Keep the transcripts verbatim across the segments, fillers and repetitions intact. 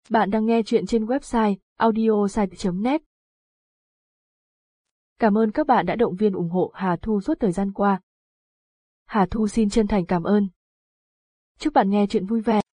Bạn đang nghe chuyện trên website audiosite chấm net. Cảm ơn các bạn đã động viên ủng hộ Hà Thu suốt thời gian qua. Hà Thu xin chân thành cảm ơn. Chúc bạn nghe chuyện vui vẻ.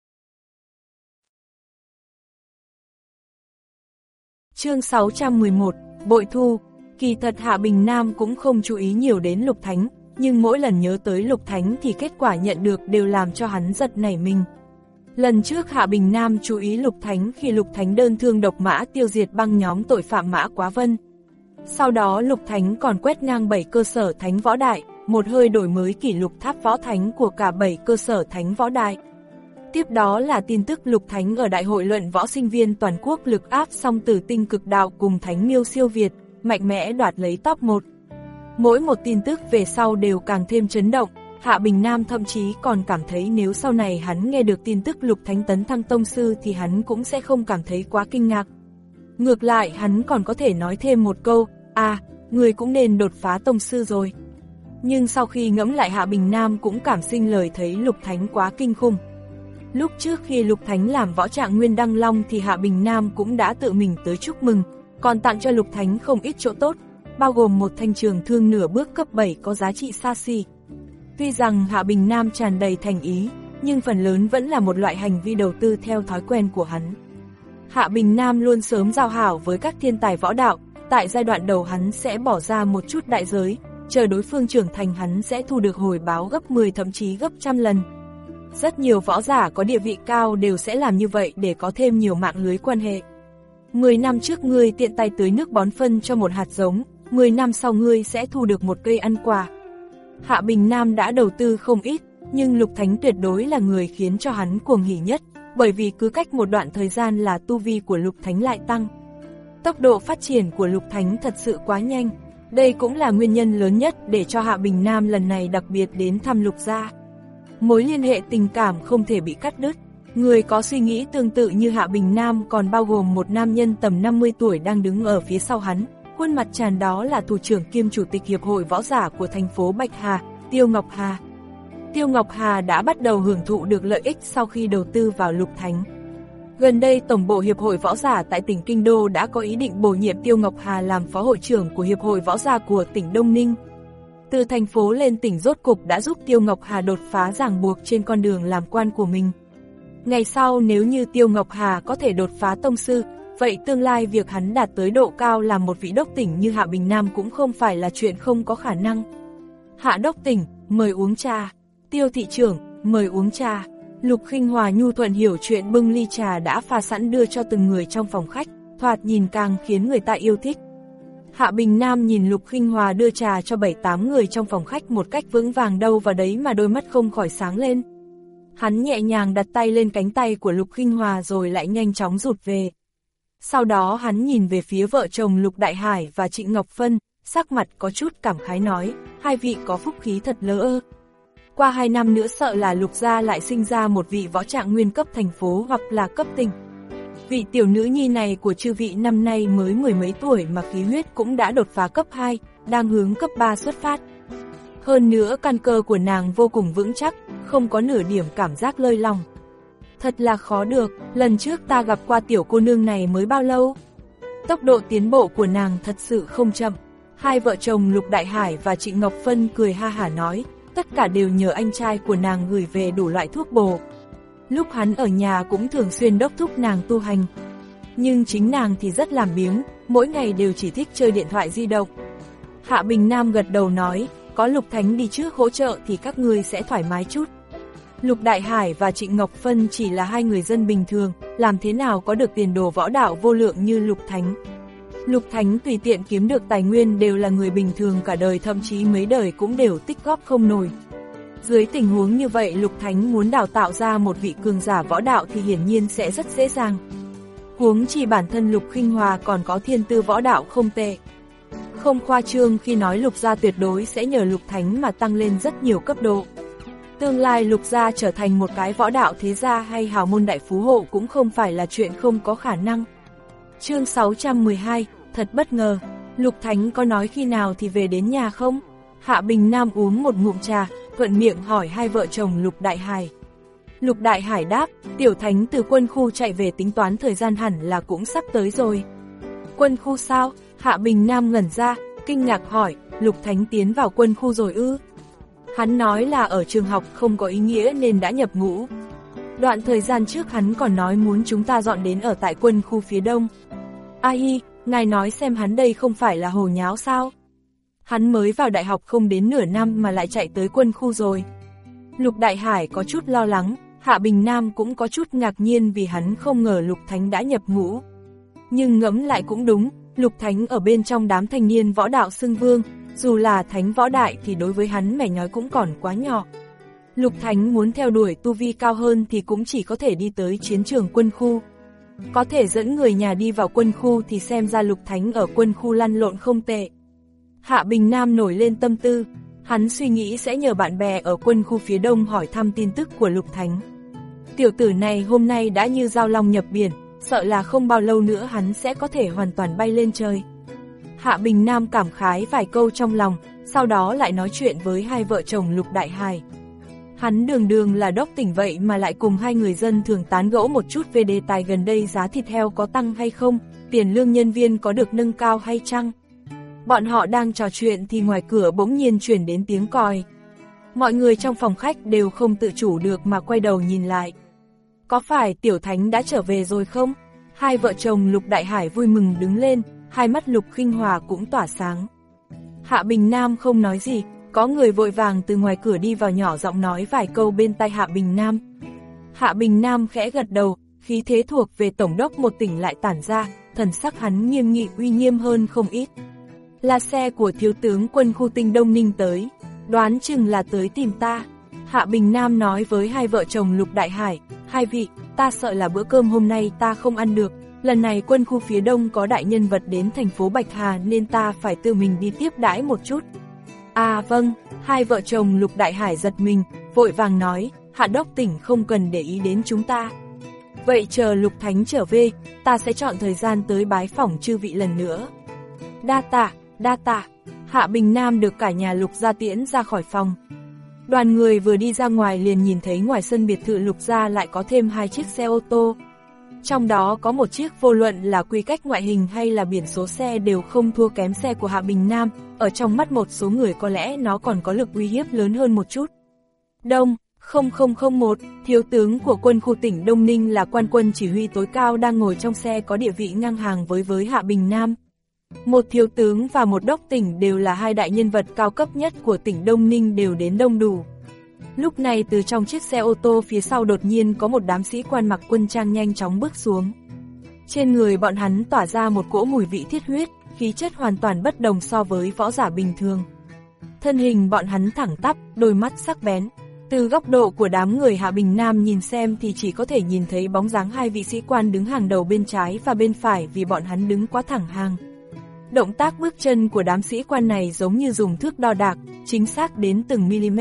Chương sáu trăm mười một, Bội Thu. Kỳ thật Hạ Bình Nam cũng không chú ý nhiều đến Lục Thánh, nhưng mỗi lần nhớ tới Lục Thánh thì kết quả nhận được đều làm cho hắn giật nảy mình. Lần trước Hạ Bình Nam chú ý Lục Thánh khi Lục Thánh đơn thương độc mã tiêu diệt băng nhóm tội phạm Mã Quá Vân. Sau đó Lục Thánh còn quét ngang bảy cơ sở thánh võ đại, một hơi đổi mới kỷ lục tháp võ thánh của cả bảy cơ sở thánh võ đại. Tiếp đó là tin tức Lục Thánh ở Đại hội luận võ sinh viên toàn quốc lực áp song tử tinh cực đạo cùng Thánh Miêu siêu Việt, mạnh mẽ đoạt lấy top một. Mỗi một tin tức về sau đều càng thêm chấn động, Hạ Bình Nam thậm chí còn cảm thấy nếu sau này hắn nghe được tin tức Lục Thánh tấn thăng tông sư thì hắn cũng sẽ không cảm thấy quá kinh ngạc. Ngược lại hắn còn có thể nói thêm một câu, à, người cũng nên đột phá tông sư rồi. Nhưng sau khi ngẫm lại Hạ Bình Nam cũng cảm sinh lời thấy Lục Thánh quá kinh khủng. Lúc trước khi Lục Thánh làm võ trạng Nguyên Đăng Long thì Hạ Bình Nam cũng đã tự mình tới chúc mừng, còn tặng cho Lục Thánh không ít chỗ tốt, bao gồm một thanh trường thương nửa bước cấp bảy có giá trị xa xỉ. Tuy rằng Hạ Bình Nam tràn đầy thành ý, nhưng phần lớn vẫn là một loại hành vi đầu tư theo thói quen của hắn. Hạ Bình Nam luôn sớm giao hảo với các thiên tài võ đạo, tại giai đoạn đầu hắn sẽ bỏ ra một chút đại giới, chờ đối phương trưởng thành hắn sẽ thu được hồi báo gấp mười thậm chí gấp trăm lần. Rất nhiều võ giả có địa vị cao đều sẽ làm như vậy để có thêm nhiều mạng lưới quan hệ. mười năm trước ngươi tiện tay tưới nước bón phân cho một hạt giống, mười năm sau ngươi sẽ thu được một cây ăn quả. Hạ Bình Nam đã đầu tư không ít, nhưng Lục Thánh tuyệt đối là người khiến cho hắn cuồng hỉ nhất, bởi vì cứ cách một đoạn thời gian là tu vi của Lục Thánh lại tăng. Tốc độ phát triển của Lục Thánh thật sự quá nhanh, đây cũng là nguyên nhân lớn nhất để cho Hạ Bình Nam lần này đặc biệt đến thăm Lục gia. Mối liên hệ tình cảm không thể bị cắt đứt, người có suy nghĩ tương tự như Hạ Bình Nam còn bao gồm một nam nhân tầm năm mươi tuổi đang đứng ở phía sau hắn. Khuôn mặt tràn đó là thủ trưởng kiêm chủ tịch hiệp hội võ giả của thành phố Bạch Hà, Tiêu Ngọc Hà. Tiêu Ngọc Hà đã bắt đầu hưởng thụ được lợi ích sau khi đầu tư vào Lục Thánh. Gần đây Tổng bộ Hiệp hội Võ giả tại tỉnh Kinh Đô đã có ý định bổ nhiệm Tiêu Ngọc Hà làm phó hội trưởng của Hiệp hội Võ giả của tỉnh Đông Ninh. Từ thành phố lên tỉnh rốt cục đã giúp Tiêu Ngọc Hà đột phá ràng buộc trên con đường làm quan của mình. Ngày sau nếu như Tiêu Ngọc Hà có thể đột phá tông sư, vậy tương lai việc hắn đạt tới độ cao làm một vị đốc tỉnh như Hạ Bình Nam cũng không phải là chuyện không có khả năng. Hạ đốc tỉnh, mời uống trà. Tiêu thị trưởng, mời uống trà. Lục Khinh Hòa nhu thuận hiểu chuyện bưng ly trà đã pha sẵn đưa cho từng người trong phòng khách, thoạt nhìn càng khiến người ta yêu thích. Hạ Bình Nam nhìn Lục Khinh Hòa đưa trà cho bảy tám người trong phòng khách một cách vững vàng đâu vào đấy mà đôi mắt không khỏi sáng lên. Hắn nhẹ nhàng đặt tay lên cánh tay của Lục Khinh Hòa rồi lại nhanh chóng rụt về. Sau đó hắn nhìn về phía vợ chồng Lục Đại Hải và Trịnh Ngọc Phân, sắc mặt có chút cảm khái nói, hai vị có phúc khí thật lỡ ơ. Qua hai năm nữa sợ là Lục gia lại sinh ra một vị võ trạng nguyên cấp thành phố hoặc là cấp tỉnh. Vị tiểu nữ nhi này của chư vị năm nay mới mười mấy tuổi mà khí huyết cũng đã đột phá cấp hai, đang hướng cấp ba xuất phát. Hơn nữa căn cơ của nàng vô cùng vững chắc, không có nửa điểm cảm giác lơi lòng. Thật là khó được, lần trước ta gặp qua tiểu cô nương này mới bao lâu? Tốc độ tiến bộ của nàng thật sự không chậm. Hai vợ chồng Lục Đại Hải và Trịnh Ngọc Phân cười ha hả nói, tất cả đều nhờ anh trai của nàng gửi về đủ loại thuốc bổ. Lúc hắn ở nhà cũng thường xuyên đốc thúc nàng tu hành. Nhưng chính nàng thì rất làm biếng, mỗi ngày đều chỉ thích chơi điện thoại di động. Hạ Bình Nam gật đầu nói, có Lục Thánh đi trước hỗ trợ thì các ngươi sẽ thoải mái chút. Lục Đại Hải và Trịnh Ngọc Phân chỉ là hai người dân bình thường, làm thế nào có được tiền đồ võ đạo vô lượng như Lục Thánh. Lục Thánh tùy tiện kiếm được tài nguyên đều là người bình thường cả đời thậm chí mấy đời cũng đều tích góp không nổi. Dưới tình huống như vậy Lục Thánh muốn đào tạo ra một vị cường giả võ đạo thì hiển nhiên sẽ rất dễ dàng. Huống chi bản thân Lục Khinh Hòa còn có thiên tư võ đạo không tệ. Không khoa trương khi nói Lục gia tuyệt đối sẽ nhờ Lục Thánh mà tăng lên rất nhiều cấp độ. Tương lai Lục gia trở thành một cái võ đạo thế gia hay hào môn đại phú hộ cũng không phải là chuyện không có khả năng. Chương sáu trăm mười hai, thật bất ngờ, Lục Thánh có nói khi nào thì về đến nhà không? Hạ Bình Nam uống một ngụm trà, thuận miệng hỏi hai vợ chồng Lục Đại Hải. Lục Đại Hải đáp, Tiểu Thánh từ quân khu chạy về tính toán thời gian hẳn là cũng sắp tới rồi. Quân khu sao? Hạ Bình Nam ngẩn ra, kinh ngạc hỏi, Lục Thánh tiến vào quân khu rồi ư? Hắn nói là ở trường học không có ý nghĩa nên đã nhập ngũ. Đoạn thời gian trước hắn còn nói muốn chúng ta dọn đến ở tại quân khu phía đông. A hi, ngài nói xem hắn đây không phải là hồ nháo sao? Hắn mới vào đại học không đến nửa năm mà lại chạy tới quân khu rồi. Lục Đại Hải có chút lo lắng, Hạ Bình Nam cũng có chút ngạc nhiên vì hắn không ngờ Lục Thánh đã nhập ngũ. Nhưng ngẫm lại cũng đúng, Lục Thánh ở bên trong đám thanh niên võ đạo xưng vương, dù là thánh võ đại thì đối với hắn mẻ nhói cũng còn quá nhỏ. Lục Thánh muốn theo đuổi tu vi cao hơn thì cũng chỉ có thể đi tới chiến trường quân khu. Có thể dẫn người nhà đi vào quân khu thì xem ra Lục Thánh ở quân khu lăn lộn không tệ. Hạ Bình Nam nổi lên tâm tư, hắn suy nghĩ sẽ nhờ bạn bè ở quân khu phía đông hỏi thăm tin tức của Lục Thánh. Tiểu tử này hôm nay đã như dao long nhập biển, sợ là không bao lâu nữa hắn sẽ có thể hoàn toàn bay lên trời. Hạ Bình Nam cảm khái vài câu trong lòng, sau đó lại nói chuyện với hai vợ chồng Lục Đại Hải. Hắn đường đường là đốc tỉnh vậy mà lại cùng hai người dân thường tán gẫu một chút về đề tài gần đây giá thịt heo có tăng hay không, tiền lương nhân viên có được nâng cao hay chăng. Bọn họ đang trò chuyện thì ngoài cửa bỗng nhiên truyền đến tiếng còi. Mọi người trong phòng khách đều không tự chủ được mà quay đầu nhìn lại. Có phải Tiểu Thánh đã trở về rồi không? Hai vợ chồng Lục Đại Hải vui mừng đứng lên, hai mắt Lục Khinh Hòa cũng tỏa sáng. Hạ Bình Nam không nói gì, có người vội vàng từ ngoài cửa đi vào nhỏ giọng nói vài câu bên tai Hạ Bình Nam. Hạ Bình Nam khẽ gật đầu, khí thế thuộc về tổng đốc một tỉnh lại tản ra, thần sắc hắn nghiêm nghị uy nghiêm hơn không ít. Là xe của thiếu tướng quân khu tỉnh Đông Ninh tới, đoán chừng là tới tìm ta. Hạ Bình Nam nói với hai vợ chồng Lục Đại Hải, hai vị, ta sợ là bữa cơm hôm nay ta không ăn được, lần này quân khu phía đông có đại nhân vật đến thành phố Bạch Hà nên ta phải tự mình đi tiếp đãi một chút. À vâng, hai vợ chồng Lục Đại Hải giật mình, vội vàng nói, Hạ đốc tỉnh không cần để ý đến chúng ta. Vậy chờ Lục Thánh trở về, ta sẽ chọn thời gian tới bái phỏng chư vị lần nữa. Đa tạ, đa tạ. Hạ Bình Nam được cả nhà Lục gia tiễn ra khỏi phòng. Đoàn người vừa đi ra ngoài liền nhìn thấy ngoài sân biệt thự Lục gia lại có thêm hai chiếc xe ô tô. Trong đó có một chiếc vô luận là quy cách ngoại hình hay là biển số xe đều không thua kém xe của Hạ Bình Nam, ở trong mắt một số người có lẽ nó còn có lực uy hiếp lớn hơn một chút. Đông không không không một, thiếu tướng của quân khu tỉnh Đông Ninh là quan quân chỉ huy tối cao đang ngồi trong xe có địa vị ngang hàng với với Hạ Bình Nam. Một thiếu tướng và một đốc tỉnh đều là hai đại nhân vật cao cấp nhất của tỉnh Đông Ninh đều đến đông đủ. Lúc này từ trong chiếc xe ô tô phía sau đột nhiên có một đám sĩ quan mặc quân trang nhanh chóng bước xuống. Trên người bọn hắn tỏa ra một cỗ mùi vị thiết huyết, khí chất hoàn toàn bất đồng so với võ giả bình thường. Thân hình bọn hắn thẳng tắp, đôi mắt sắc bén. Từ góc độ của đám người Hạ Bình Nam nhìn xem thì chỉ có thể nhìn thấy bóng dáng hai vị sĩ quan đứng hàng đầu bên trái và bên phải vì bọn hắn đứng quá thẳng hàng. Động tác bước chân của đám sĩ quan này giống như dùng thước đo đạc, chính xác đến từng mm.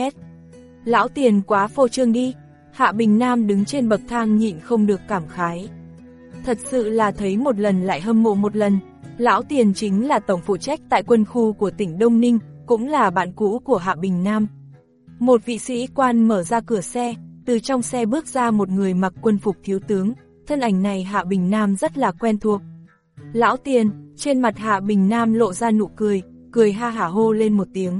Lão Tiền quá phô trương đi. Hạ Bình Nam đứng trên bậc thang nhịn không được cảm khái. Thật sự là thấy một lần lại hâm mộ một lần. Lão Tiền chính là tổng phụ trách tại quân khu của tỉnh Đông Ninh, cũng là bạn cũ của Hạ Bình Nam. Một vị sĩ quan mở ra cửa xe, từ trong xe bước ra một người mặc quân phục thiếu tướng, thân ảnh này Hạ Bình Nam rất là quen thuộc. Lão Tiền, trên mặt Hạ Bình Nam lộ ra nụ cười, cười ha hả hô lên một tiếng.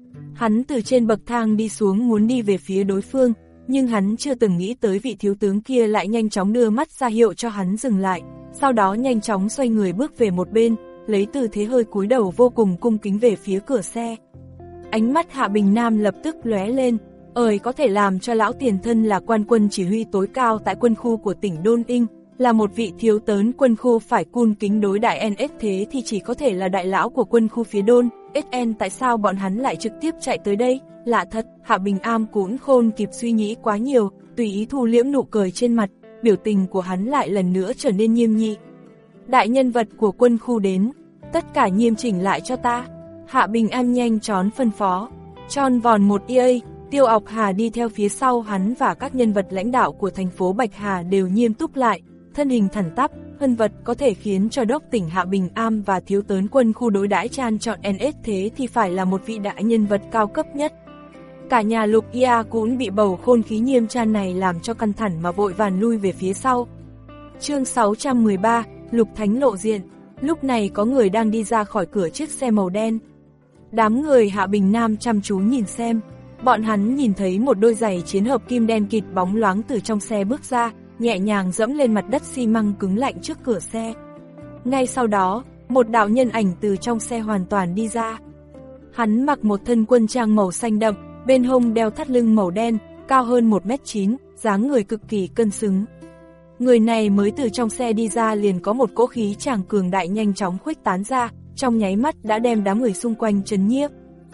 Hắn từ trên bậc thang đi xuống muốn đi về phía đối phương, nhưng hắn chưa từng nghĩ tới vị thiếu tướng kia lại nhanh chóng đưa mắt ra hiệu cho hắn dừng lại, sau đó nhanh chóng xoay người bước về một bên, lấy tư thế hơi cúi đầu vô cùng cung kính về phía cửa xe. Ánh mắt Hạ Bình Nam lập tức lóe lên, ơi có thể làm cho lão Tiền thân là quan quân chỉ huy tối cao tại quân khu của tỉnh Đôn Ninh, là một vị thiếu tớn quân khu phải cung kính đối đại en ét thế thì chỉ có thể là đại lão của quân khu phía Đôn, ét en tại sao bọn hắn lại trực tiếp chạy tới đây, lạ thật, Hạ Bình Am cũng khôn kịp suy nghĩ quá nhiều, tùy ý thu liễm nụ cười trên mặt, biểu tình của hắn lại lần nữa trở nên nghiêm nghị. Đại nhân vật của quân khu đến, tất cả nghiêm chỉnh lại cho ta. Hạ Bình An nhanh chóng phân phó, tròn vòn một e a, Tiêu Ngọc Hà đi theo phía sau hắn và các nhân vật lãnh đạo của thành phố Bạch Hà đều nghiêm túc lại, thân hình thẳng tắp, hơn vật có thể khiến cho đốc tỉnh Hạ Bình Am và thiếu tớn quân khu đối đãi chan chọn en ét thế thì phải là một vị đại nhân vật cao cấp nhất. Cả nhà Lục Ia cũng bị bầu khôn khí nghiêm trang này làm cho căng thẳng mà vội vàng lui về phía sau. Chương sáu trăm mười ba, Lục Thánh lộ diện. Lúc này có người đang đi ra khỏi cửa chiếc xe màu đen. Đám người Hạ Bình Nam chăm chú nhìn xem. Bọn hắn nhìn thấy một đôi giày chiến hợp kim đen kịt bóng loáng từ trong xe bước ra, nhẹ nhàng dẫm lên mặt đất xi măng cứng lạnh trước cửa xe. Ngay sau đó, một đạo nhân ảnh từ trong xe hoàn toàn đi ra. Hắn mặc một thân quân trang màu xanh đậm, bên hông đeo thắt lưng màu đen, cao hơn một mét chín, dáng người cực kỳ cân xứng. Người này mới từ trong xe đi ra liền có một cỗ khí tràng cường đại nhanh chóng khuếch tán ra, trong nháy mắt đã đem đám người xung quanh chấn nhiếp.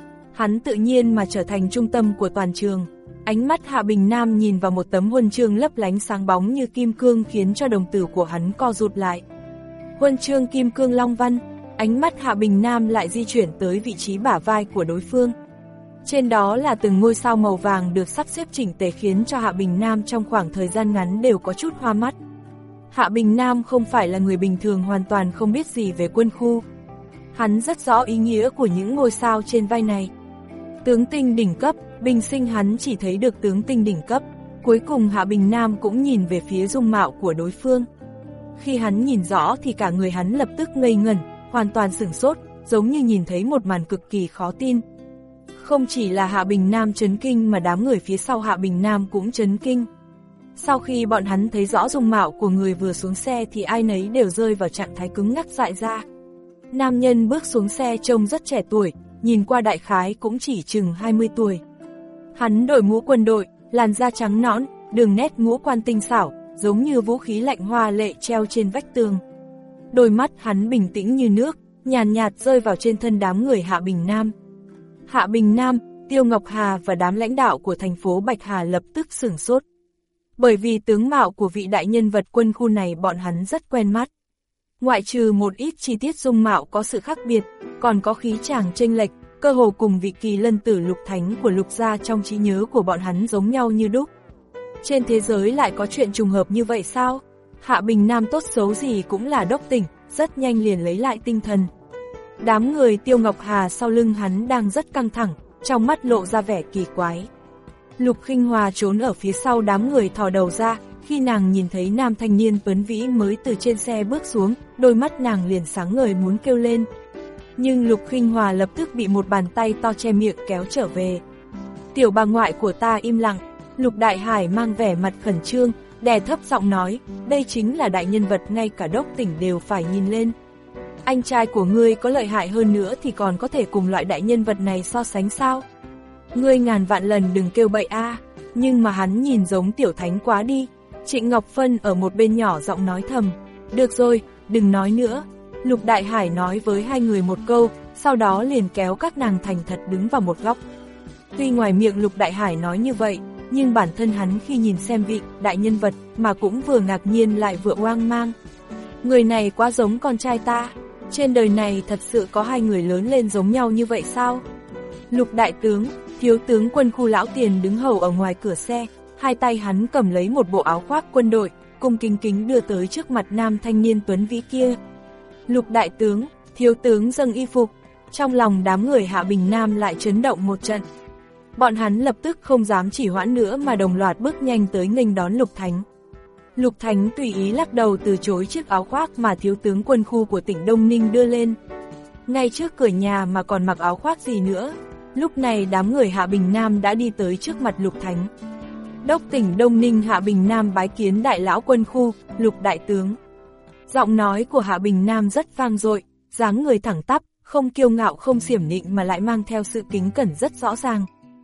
Hắn tự nhiên mà trở thành trung tâm của toàn trường. Ánh mắt Hạ Bình Nam nhìn vào một tấm huân chương lấp lánh sáng bóng như kim cương khiến cho đồng tử của hắn co rụt lại. Huân chương kim cương long văn, ánh mắt Hạ Bình Nam lại di chuyển tới vị trí bả vai của đối phương. Trên đó là từng ngôi sao màu vàng được sắp xếp chỉnh tề khiến cho Hạ Bình Nam trong khoảng thời gian ngắn đều có chút hoa mắt. Hạ Bình Nam không phải là người bình thường hoàn toàn không biết gì về quân khu. Hắn rất rõ ý nghĩa của những ngôi sao trên vai này. Tướng tinh đỉnh cấp, bình sinh hắn chỉ thấy được tướng tinh đỉnh cấp. Cuối cùng Hạ Bình Nam cũng nhìn về phía dung mạo của đối phương. Khi hắn nhìn rõ thì cả người hắn lập tức ngây ngẩn, hoàn toàn sửng sốt, giống như nhìn thấy một màn cực kỳ khó tin. Không chỉ là Hạ Bình Nam chấn kinh mà đám người phía sau Hạ Bình Nam cũng chấn kinh. Sau khi bọn hắn thấy rõ dung mạo của người vừa xuống xe thì ai nấy đều rơi vào trạng thái cứng ngắc dại ra. Nam nhân bước xuống xe trông rất trẻ tuổi, nhìn qua đại khái cũng chỉ chừng hai mươi tuổi. Hắn đội mũ quân đội, làn da trắng nõn, đường nét ngũ quan tinh xảo, giống như vũ khí lạnh hoa lệ treo trên vách tường. Đôi mắt hắn bình tĩnh như nước, nhàn nhạt, nhạt rơi vào trên thân đám người Hạ Bình Nam. Hạ Bình Nam, Tiêu Ngọc Hà và đám lãnh đạo của thành phố Bạch Hà lập tức sửng sốt. Bởi vì tướng mạo của vị đại nhân vật quân khu này bọn hắn rất quen mắt. Ngoại trừ một ít chi tiết dung mạo có sự khác biệt, còn có khí chàng chênh lệch, cơ hồ cùng vị kỳ lân tử Lục Thánh của Lục gia trong trí nhớ của bọn hắn giống nhau như đúc. Trên thế giới lại có chuyện trùng hợp như vậy sao? Hạ Bình Nam tốt xấu gì cũng là đốc tỉnh, rất nhanh liền lấy lại tinh thần. Đám người Tiêu Ngọc Hà sau lưng hắn đang rất căng thẳng, trong mắt lộ ra vẻ kỳ quái. Lục Khinh Hòa trốn ở phía sau đám người thò đầu ra, khi nàng nhìn thấy nam thanh niên tuấn vĩ mới từ trên xe bước xuống, đôi mắt nàng liền sáng ngời muốn kêu lên. Nhưng Lục Khinh Hòa lập tức bị một bàn tay to che miệng kéo trở về. Tiểu bà ngoại của ta im lặng. Lục Đại Hải mang vẻ mặt khẩn trương, đè thấp giọng nói, đây chính là đại nhân vật ngay cả đốc tỉnh đều phải nhìn lên. Anh trai của ngươi có lợi hại hơn nữa thì còn có thể cùng loại đại nhân vật này so sánh sao? Ngươi ngàn vạn lần đừng kêu bậy a, à, nhưng mà hắn nhìn giống tiểu thánh quá đi. Trịnh Ngọc Phân ở một bên nhỏ giọng nói thầm, được rồi, đừng nói nữa. Lục Đại Hải nói với hai người một câu, sau đó liền kéo các nàng thành thật đứng vào một góc. Tuy ngoài miệng Lục Đại Hải nói như vậy, nhưng bản thân hắn khi nhìn xem vị đại nhân vật mà cũng vừa ngạc nhiên lại vừa hoang mang. Người này quá giống con trai ta, trên đời này thật sự có hai người lớn lên giống nhau như vậy sao? Lục đại tướng, thiếu tướng quân khu Lão Tiền đứng hầu ở ngoài cửa xe, hai tay hắn cầm lấy một bộ áo khoác quân đội, cung kính kính đưa tới trước mặt nam thanh niên tuấn vĩ kia. Lục đại tướng, thiếu tướng dâng y phục, trong lòng đám người Hạ Bình Nam lại chấn động một trận. Bọn hắn lập tức không dám chỉ hoãn nữa mà đồng loạt bước nhanh tới nghênh đón Lục Thánh. Lục Thánh tùy ý lắc đầu từ chối chiếc áo khoác mà thiếu tướng quân khu của tỉnh Đông Ninh đưa lên. Ngay trước cửa nhà mà còn mặc áo khoác gì nữa. Lúc này đám người Hạ Bình Nam đã đi tới trước mặt Lục Thánh. Đốc tỉnh Đông Ninh Hạ Bình Nam bái kiến đại lão quân khu, Lục đại tướng. Giọng nói của Hạ Bình Nam rất vang dội, dáng người thẳng tắp, không kiêu ngạo không xiểm nịnh mà lại mang theo sự kính cẩn rất rõ ràng.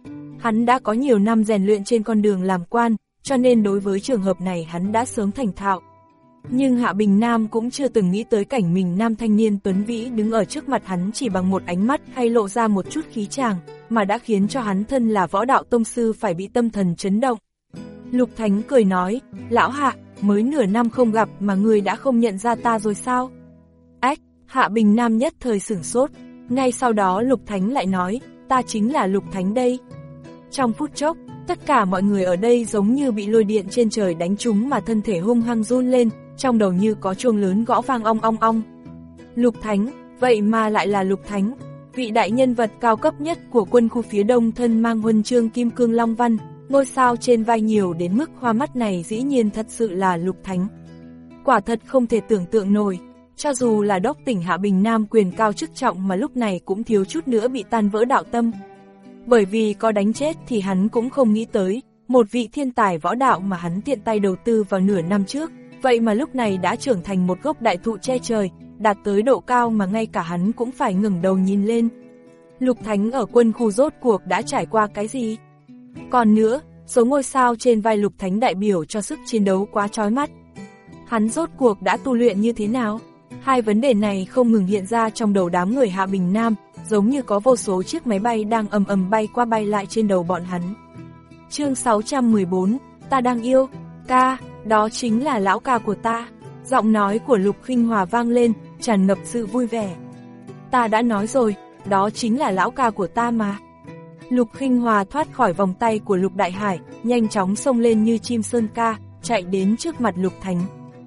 Hắn đã có nhiều năm rèn luyện trên con đường làm quan, cho nên đối với trường hợp này hắn đã sớm thành thạo. Nhưng Hạ Bình Nam cũng chưa từng nghĩ tới cảnh mình nam thanh niên tuấn vĩ đứng ở trước mặt hắn chỉ bằng một ánh mắt hay lộ ra một chút khí chàng, mà đã khiến cho hắn thân là võ đạo tông sư phải bị tâm thần chấn động. Lục Thánh cười nói, lão Hạ, mới nửa năm không gặp mà người đã không nhận ra ta rồi sao? Ách, Hạ Bình Nam nhất thời sửng sốt, ngay sau đó Lục Thánh lại nói, ta chính là Lục Thánh đây. Trong phút chốc, tất cả mọi người ở đây giống như bị lôi điện trên trời đánh trúng mà thân thể hung hăng run lên, trong đầu như có chuông lớn gõ vang ong ong ong. Lục Thánh, vậy mà lại là Lục Thánh. Vị đại nhân vật cao cấp nhất của quân khu phía đông thân mang huân chương kim cương long văn, ngôi sao trên vai nhiều đến mức hoa mắt này dĩ nhiên thật sự là Lục Thánh. Quả thật không thể tưởng tượng nổi, cho dù là đốc tỉnh Hạ Bình Nam quyền cao chức trọng mà lúc này cũng thiếu chút nữa bị tan vỡ đạo tâm. Bởi vì có đánh chết thì hắn cũng không nghĩ tới, một vị thiên tài võ đạo mà hắn tiện tay đầu tư vào nửa năm trước, vậy mà lúc này đã trưởng thành một gốc đại thụ che trời, đạt tới độ cao mà ngay cả hắn cũng phải ngẩng đầu nhìn lên. Lục Thánh ở quân khu rốt cuộc đã trải qua cái gì? Còn nữa, số ngôi sao trên vai Lục Thánh đại biểu cho sức chiến đấu quá chói mắt. Hắn rốt cuộc đã tu luyện như thế nào? Hai vấn đề này không ngừng hiện ra trong đầu đám người Hạ Bình Nam, giống như có vô số chiếc máy bay đang ầm ầm bay qua bay lại trên đầu bọn hắn. Chương sáu trăm mười bốn, ta đang yêu, ca, đó chính là lão ca của ta. Giọng nói của Lục Khinh Hòa vang lên, tràn ngập sự vui vẻ. Ta đã nói rồi, đó chính là lão ca của ta mà. Lục Khinh Hòa thoát khỏi vòng tay của Lục Đại Hải, nhanh chóng xông lên như chim sơn ca, chạy đến trước mặt Lục Thánh.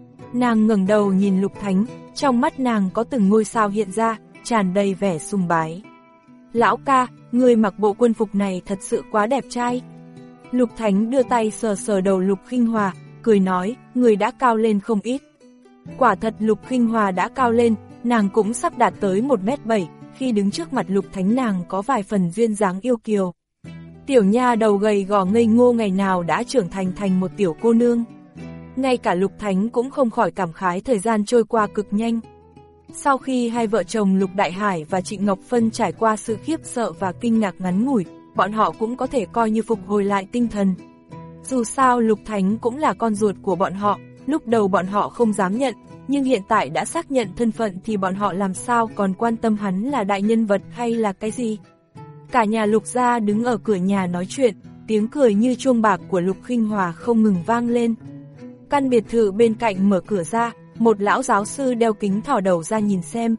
Nàng ngẩng đầu nhìn Lục Thánh, trong mắt nàng có từng ngôi sao hiện ra, tràn đầy vẻ sùng bái. Lão ca, người mặc bộ quân phục này thật sự quá đẹp trai. Lục Thánh đưa tay sờ sờ đầu Lục Khinh Hòa, cười nói, người đã cao lên không ít. Quả thật Lục Khinh Hòa đã cao lên, nàng cũng sắp đạt tới một mét bảy, khi đứng trước mặt Lục Thánh nàng có vài phần duyên dáng yêu kiều. Tiểu nha đầu gầy gò ngây ngô ngày nào đã trưởng thành thành một tiểu cô nương. Ngay cả Lục Thánh cũng không khỏi cảm khái thời gian trôi qua cực nhanh. Sau khi hai vợ chồng Lục Đại Hải và Trịnh Ngọc Phân trải qua sự khiếp sợ và kinh ngạc ngắn ngủi, bọn họ cũng có thể coi như phục hồi lại tinh thần. Dù sao Lục Thánh cũng là con ruột của bọn họ, lúc đầu bọn họ không dám nhận, nhưng hiện tại đã xác nhận thân phận thì bọn họ làm sao còn quan tâm hắn là đại nhân vật hay là cái gì. Cả nhà Lục gia đứng ở cửa nhà nói chuyện, tiếng cười như chuông bạc của Lục Khinh Hòa không ngừng vang lên. Căn biệt thự bên cạnh mở cửa ra, một lão giáo sư đeo kính thò đầu ra nhìn xem.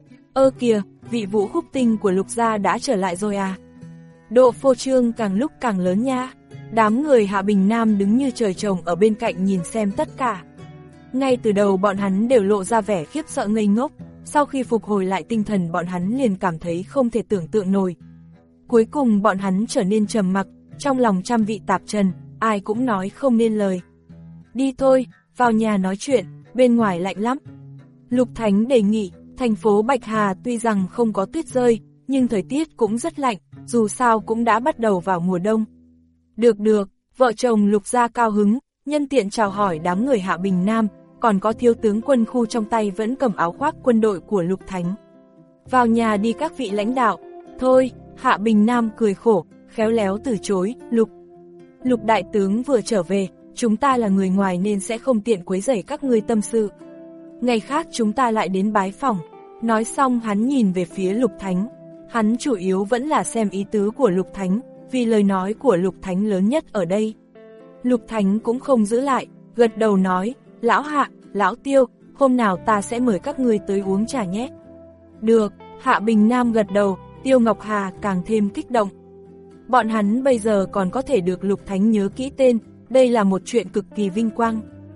Ơ kìa, vị Vũ Khúc Tinh của Lục gia đã trở lại rồi à? Độ phô trương càng lúc càng lớn nha. Đám người Hạ Bình Nam đứng như trời trồng ở bên cạnh nhìn xem tất cả. Ngay từ đầu bọn hắn đều lộ ra vẻ khiếp sợ ngây ngốc, sau khi phục hồi lại tinh thần bọn hắn liền cảm thấy không thể tưởng tượng nổi. Cuối cùng bọn hắn trở nên trầm mặc, trong lòng trăm vị tạp trần, ai cũng nói không nên lời. Đi thôi, vào nhà nói chuyện, bên ngoài lạnh lắm. Lục Thánh đề nghị, thành phố Bạch Hà tuy rằng không có tuyết rơi, nhưng thời tiết cũng rất lạnh, dù sao cũng đã bắt đầu vào mùa đông. Được được, vợ chồng Lục gia cao hứng, nhân tiện chào hỏi đám người Hạ Bình Nam, còn có thiếu tướng quân khu trong tay vẫn cầm áo khoác quân đội của Lục Thánh. Vào nhà đi các vị lãnh đạo. Thôi, Hạ Bình Nam cười khổ, khéo léo từ chối, Lục. Lục đại tướng vừa trở về, chúng ta là người ngoài nên sẽ không tiện quấy rầy các ngươi tâm sự. Ngày khác chúng ta lại đến bái phỏng. Nói xong hắn nhìn về phía Lục Thánh. Hắn chủ yếu vẫn là xem ý tứ của Lục Thánh, vì lời nói của Lục Thánh lớn nhất ở đây. Lục Thánh cũng không giữ lại, gật đầu nói, lão Hạ, lão Tiêu, hôm nào ta sẽ mời các ngươi tới uống trà nhé. Được, Hạ Bình Nam gật đầu, Tiêu Ngọc Hà càng thêm kích động. Bọn hắn bây giờ còn có thể được Lục Thánh nhớ kỹ tên, đây là một chuyện cực kỳ vinh quang.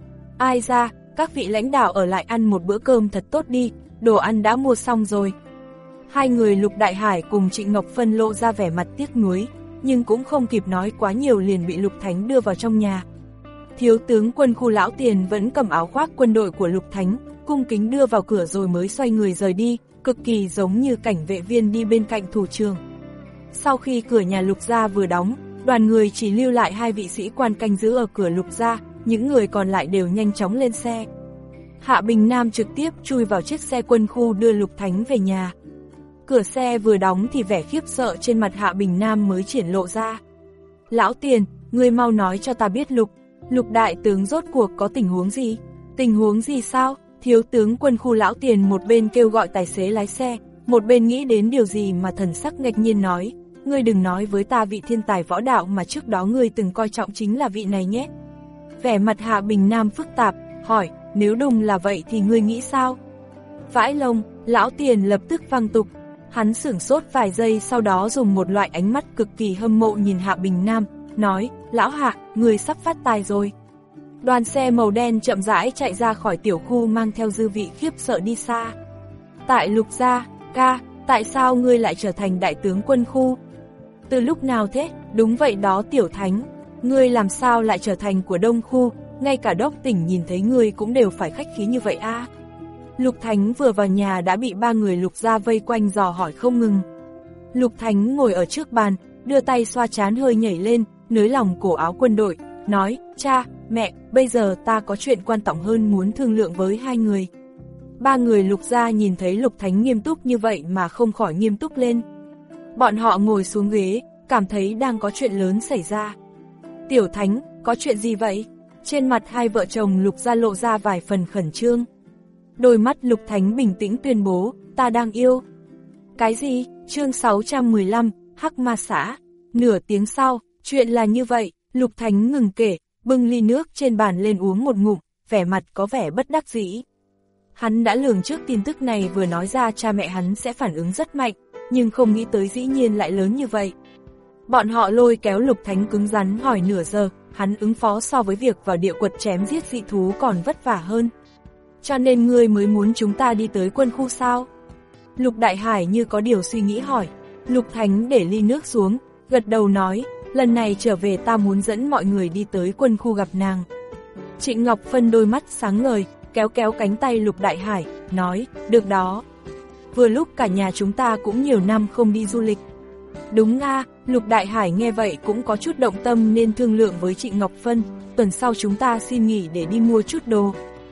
Ai ra, các vị lãnh đạo ở lại ăn một bữa cơm thật tốt đi, đồ ăn đã mua xong rồi. Hai người Lục Đại Hải cùng Trịnh Ngọc Phân lộ ra vẻ mặt tiếc nuối, nhưng cũng không kịp nói quá nhiều liền bị Lục Thánh đưa vào trong nhà. Thiếu tướng quân khu Lão Tiền vẫn cầm áo khoác quân đội của Lục Thánh, cung kính đưa vào cửa rồi mới xoay người rời đi, cực kỳ giống như cảnh vệ viên đi bên cạnh thủ trưởng. Sau khi cửa nhà Lục gia vừa đóng, đoàn người chỉ lưu lại hai vị sĩ quan canh giữ ở cửa Lục gia, những người còn lại đều nhanh chóng lên xe. Hạ Bình Nam trực tiếp chui vào chiếc xe quân khu đưa Lục Thánh về nhà. Cửa xe vừa đóng thì vẻ khiếp sợ trên mặt Hạ Bình Nam mới triển lộ ra. Lão Tiền, ngươi mau nói cho ta biết Lục, Lục đại tướng rốt cuộc có tình huống gì? Tình huống gì sao? Thiếu tướng quân khu Lão Tiền một bên kêu gọi tài xế lái xe, một bên nghĩ đến điều gì mà thần sắc ngạc nhiên nói, ngươi đừng nói với ta vị thiên tài võ đạo mà trước đó ngươi từng coi trọng chính là vị này nhé. Vẻ mặt Hạ Bình Nam phức tạp, hỏi, nếu đúng là vậy thì ngươi nghĩ sao? Vãi lông, Lão Tiền lập tức văng tục. Hắn sửng sốt vài giây sau đó dùng một loại ánh mắt cực kỳ hâm mộ nhìn Hạ Bình Nam, nói, Lão Hạ, người sắp phát tài rồi. Đoàn xe màu đen chậm rãi chạy ra khỏi tiểu khu mang theo dư vị khiếp sợ đi xa. Tại Lục gia, ca, Tại sao ngươi lại trở thành đại tướng quân khu? Từ lúc nào thế? Đúng vậy đó Tiểu Thánh, ngươi làm sao lại trở thành của Đông khu, ngay cả đốc tỉnh nhìn thấy ngươi cũng đều phải khách khí như vậy a. À? Lục Thánh vừa vào nhà đã bị ba người Lục gia vây quanh dò hỏi không ngừng. Lục Thánh ngồi ở trước bàn, đưa tay xoa trán hơi nhảy lên, nới lòng cổ áo quân đội, nói, cha, mẹ, bây giờ ta có chuyện quan trọng hơn muốn thương lượng với hai người. Ba người Lục gia nhìn thấy Lục Thánh nghiêm túc như vậy mà không khỏi nghiêm túc lên. Bọn họ ngồi xuống ghế, cảm thấy đang có chuyện lớn xảy ra. Tiểu Thánh, có chuyện gì vậy? Trên mặt hai vợ chồng Lục gia lộ ra vài phần khẩn trương. Đôi mắt Lục Thánh bình tĩnh tuyên bố, ta đang yêu. Cái gì? Chương sáu trăm mười lăm, Hắc Ma Xã. Nửa tiếng sau, chuyện là như vậy, Lục Thánh ngừng kể, bưng ly nước trên bàn lên uống một ngụm, vẻ mặt có vẻ bất đắc dĩ. Hắn đã lường trước tin tức này vừa nói ra cha mẹ hắn sẽ phản ứng rất mạnh, nhưng không nghĩ tới dĩ nhiên lại lớn như vậy. Bọn họ lôi kéo Lục Thánh cứng rắn hỏi nửa giờ, hắn ứng phó so với việc vào địa quật chém giết dị thú còn vất vả hơn. Cho nên ngươi mới muốn chúng ta đi tới quân khu sao? Lục Đại Hải như có điều suy nghĩ hỏi. Lục Thánh để ly nước xuống, gật đầu nói, lần này trở về ta muốn dẫn mọi người đi tới quân khu gặp nàng. Trịnh Ngọc Phân đôi mắt sáng ngời, kéo kéo cánh tay Lục Đại Hải, nói, được đó. Vừa lúc cả nhà chúng ta cũng nhiều năm không đi du lịch. Đúng nga, Lục Đại Hải nghe vậy cũng có chút động tâm nên thương lượng với Trịnh Ngọc Phân, tuần sau chúng ta xin nghỉ để đi mua chút đồ.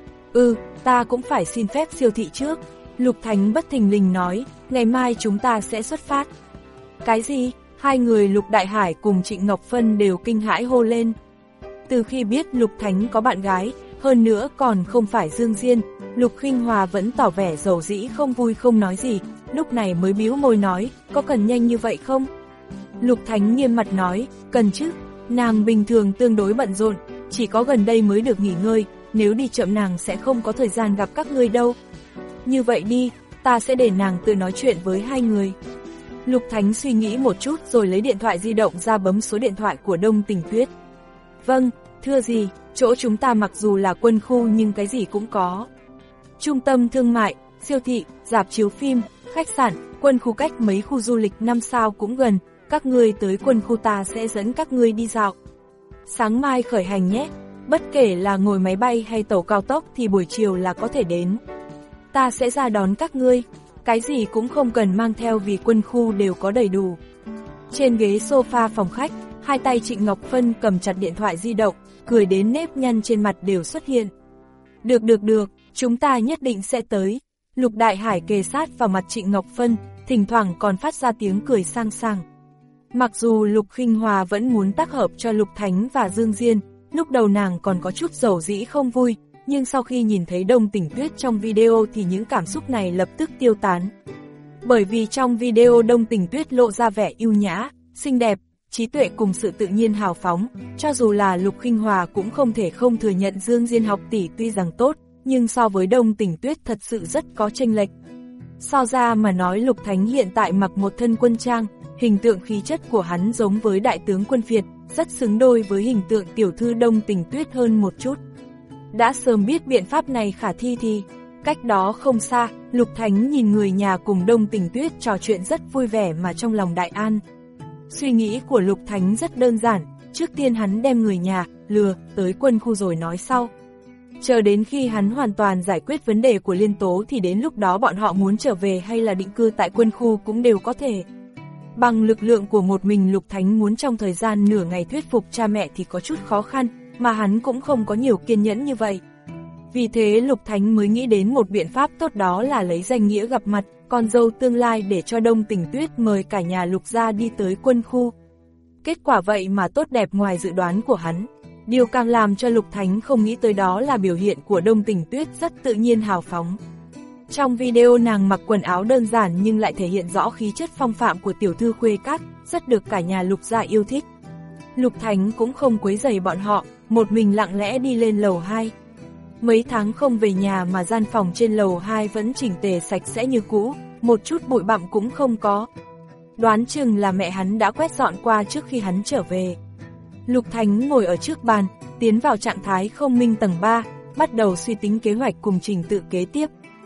Ừ, ta cũng phải xin phép siêu thị trước. Lục Thánh bất thình lình nói, ngày mai chúng ta sẽ xuất phát. Cái gì? Hai người Lục Đại Hải cùng Trịnh Ngọc Phân đều kinh hãi hô lên. Từ khi biết Lục Thánh có bạn gái, hơn nữa còn không phải Dương Diên, Lục Khinh Hòa vẫn tỏ vẻ dầu dĩ không vui không nói gì, lúc này mới bĩu môi nói, có cần nhanh như vậy không? Lục Thánh nghiêm mặt nói, cần chứ, nàng bình thường tương đối bận rộn, chỉ có gần đây mới được nghỉ ngơi, nếu đi chậm nàng sẽ không có thời gian gặp các ngươi đâu. Như vậy đi, ta sẽ để nàng tự nói chuyện với hai người. Lục Thánh suy nghĩ một chút rồi lấy điện thoại di động ra bấm số điện thoại của Đông Tình Tuyết. Vâng, thưa gì, chỗ chúng ta mặc dù là quân khu nhưng cái gì cũng có. Trung tâm thương mại, siêu thị, rạp chiếu phim, khách sạn, quân khu cách mấy khu du lịch năm sao cũng gần, các ngươi tới quân khu ta sẽ dẫn các ngươi đi dạo. Sáng mai khởi hành nhé, bất kể là ngồi máy bay hay tàu cao tốc thì buổi chiều là có thể đến. Ta sẽ ra đón các ngươi, cái gì cũng không cần mang theo vì quân khu đều có đầy đủ. Trên ghế sofa phòng khách, hai tay Trịnh Ngọc Phân cầm chặt điện thoại di động, cười đến nếp nhăn trên mặt đều xuất hiện. Được được được, chúng ta nhất định sẽ tới. Lục Đại Hải kề sát vào mặt Trịnh Ngọc Phân, thỉnh thoảng còn phát ra tiếng cười sang sảng. Mặc dù Lục Khinh Hòa vẫn muốn tác hợp cho Lục Thánh và Dương Diên, lúc đầu nàng còn có chút dầu dĩ không vui, nhưng sau khi nhìn thấy Đông Tình Tuyết trong video thì những cảm xúc này lập tức tiêu tán. Bởi vì trong video Đông Tình Tuyết lộ ra vẻ ưu nhã, xinh đẹp, trí tuệ cùng sự tự nhiên hào phóng, cho dù là Lục Khinh Hòa cũng không thể không thừa nhận Dương Diên học tỷ tuy rằng tốt, nhưng so với Đông Tình Tuyết thật sự rất có chênh lệch. So ra mà nói Lục Thánh hiện tại mặc một thân quân trang, hình tượng khí chất của hắn giống với đại tướng quân Việt, rất xứng đôi với hình tượng tiểu thư Đông Tình Tuyết hơn một chút. Đã sớm biết biện pháp này khả thi thì, cách đó không xa, Lục Thánh nhìn người nhà cùng Đông Tình Tuyết trò chuyện rất vui vẻ mà trong lòng đại an. Suy nghĩ của Lục Thánh rất đơn giản, trước tiên hắn đem người nhà, lừa, tới quân khu rồi nói sau. Chờ đến khi hắn hoàn toàn giải quyết vấn đề của Liên Tố thì đến lúc đó bọn họ muốn trở về hay là định cư tại quân khu cũng đều có thể. Bằng lực lượng của một mình Lục Thánh muốn trong thời gian nửa ngày thuyết phục cha mẹ thì có chút khó khăn, mà hắn cũng không có nhiều kiên nhẫn như vậy. Vì thế Lục Thánh mới nghĩ đến một biện pháp tốt, đó là lấy danh nghĩa gặp mặt con dâu tương lai để cho Đông Tình Tuyết mời cả nhà Lục gia đi tới quân khu. Kết quả vậy mà tốt đẹp ngoài dự đoán của hắn. Điều càng làm cho Lục Thánh không nghĩ tới đó là biểu hiện của Đông Tình Tuyết rất tự nhiên hào phóng. Trong video nàng mặc quần áo đơn giản nhưng lại thể hiện rõ khí chất phong phạm của tiểu thư khuê các, rất được cả nhà Lục gia yêu thích. Lục Thánh cũng không quấy rầy bọn họ, một mình lặng lẽ đi lên lầu hai. Mấy tháng không về nhà mà gian phòng trên lầu hai vẫn chỉnh tề sạch sẽ như cũ, một chút bụi bặm cũng không có. Đoán chừng là mẹ hắn đã quét dọn qua trước khi hắn trở về. Lục Thánh ngồi ở trước bàn, tiến vào trạng thái không minh tầng ba, bắt đầu suy tính kế hoạch cùng trình tự kế tiếp.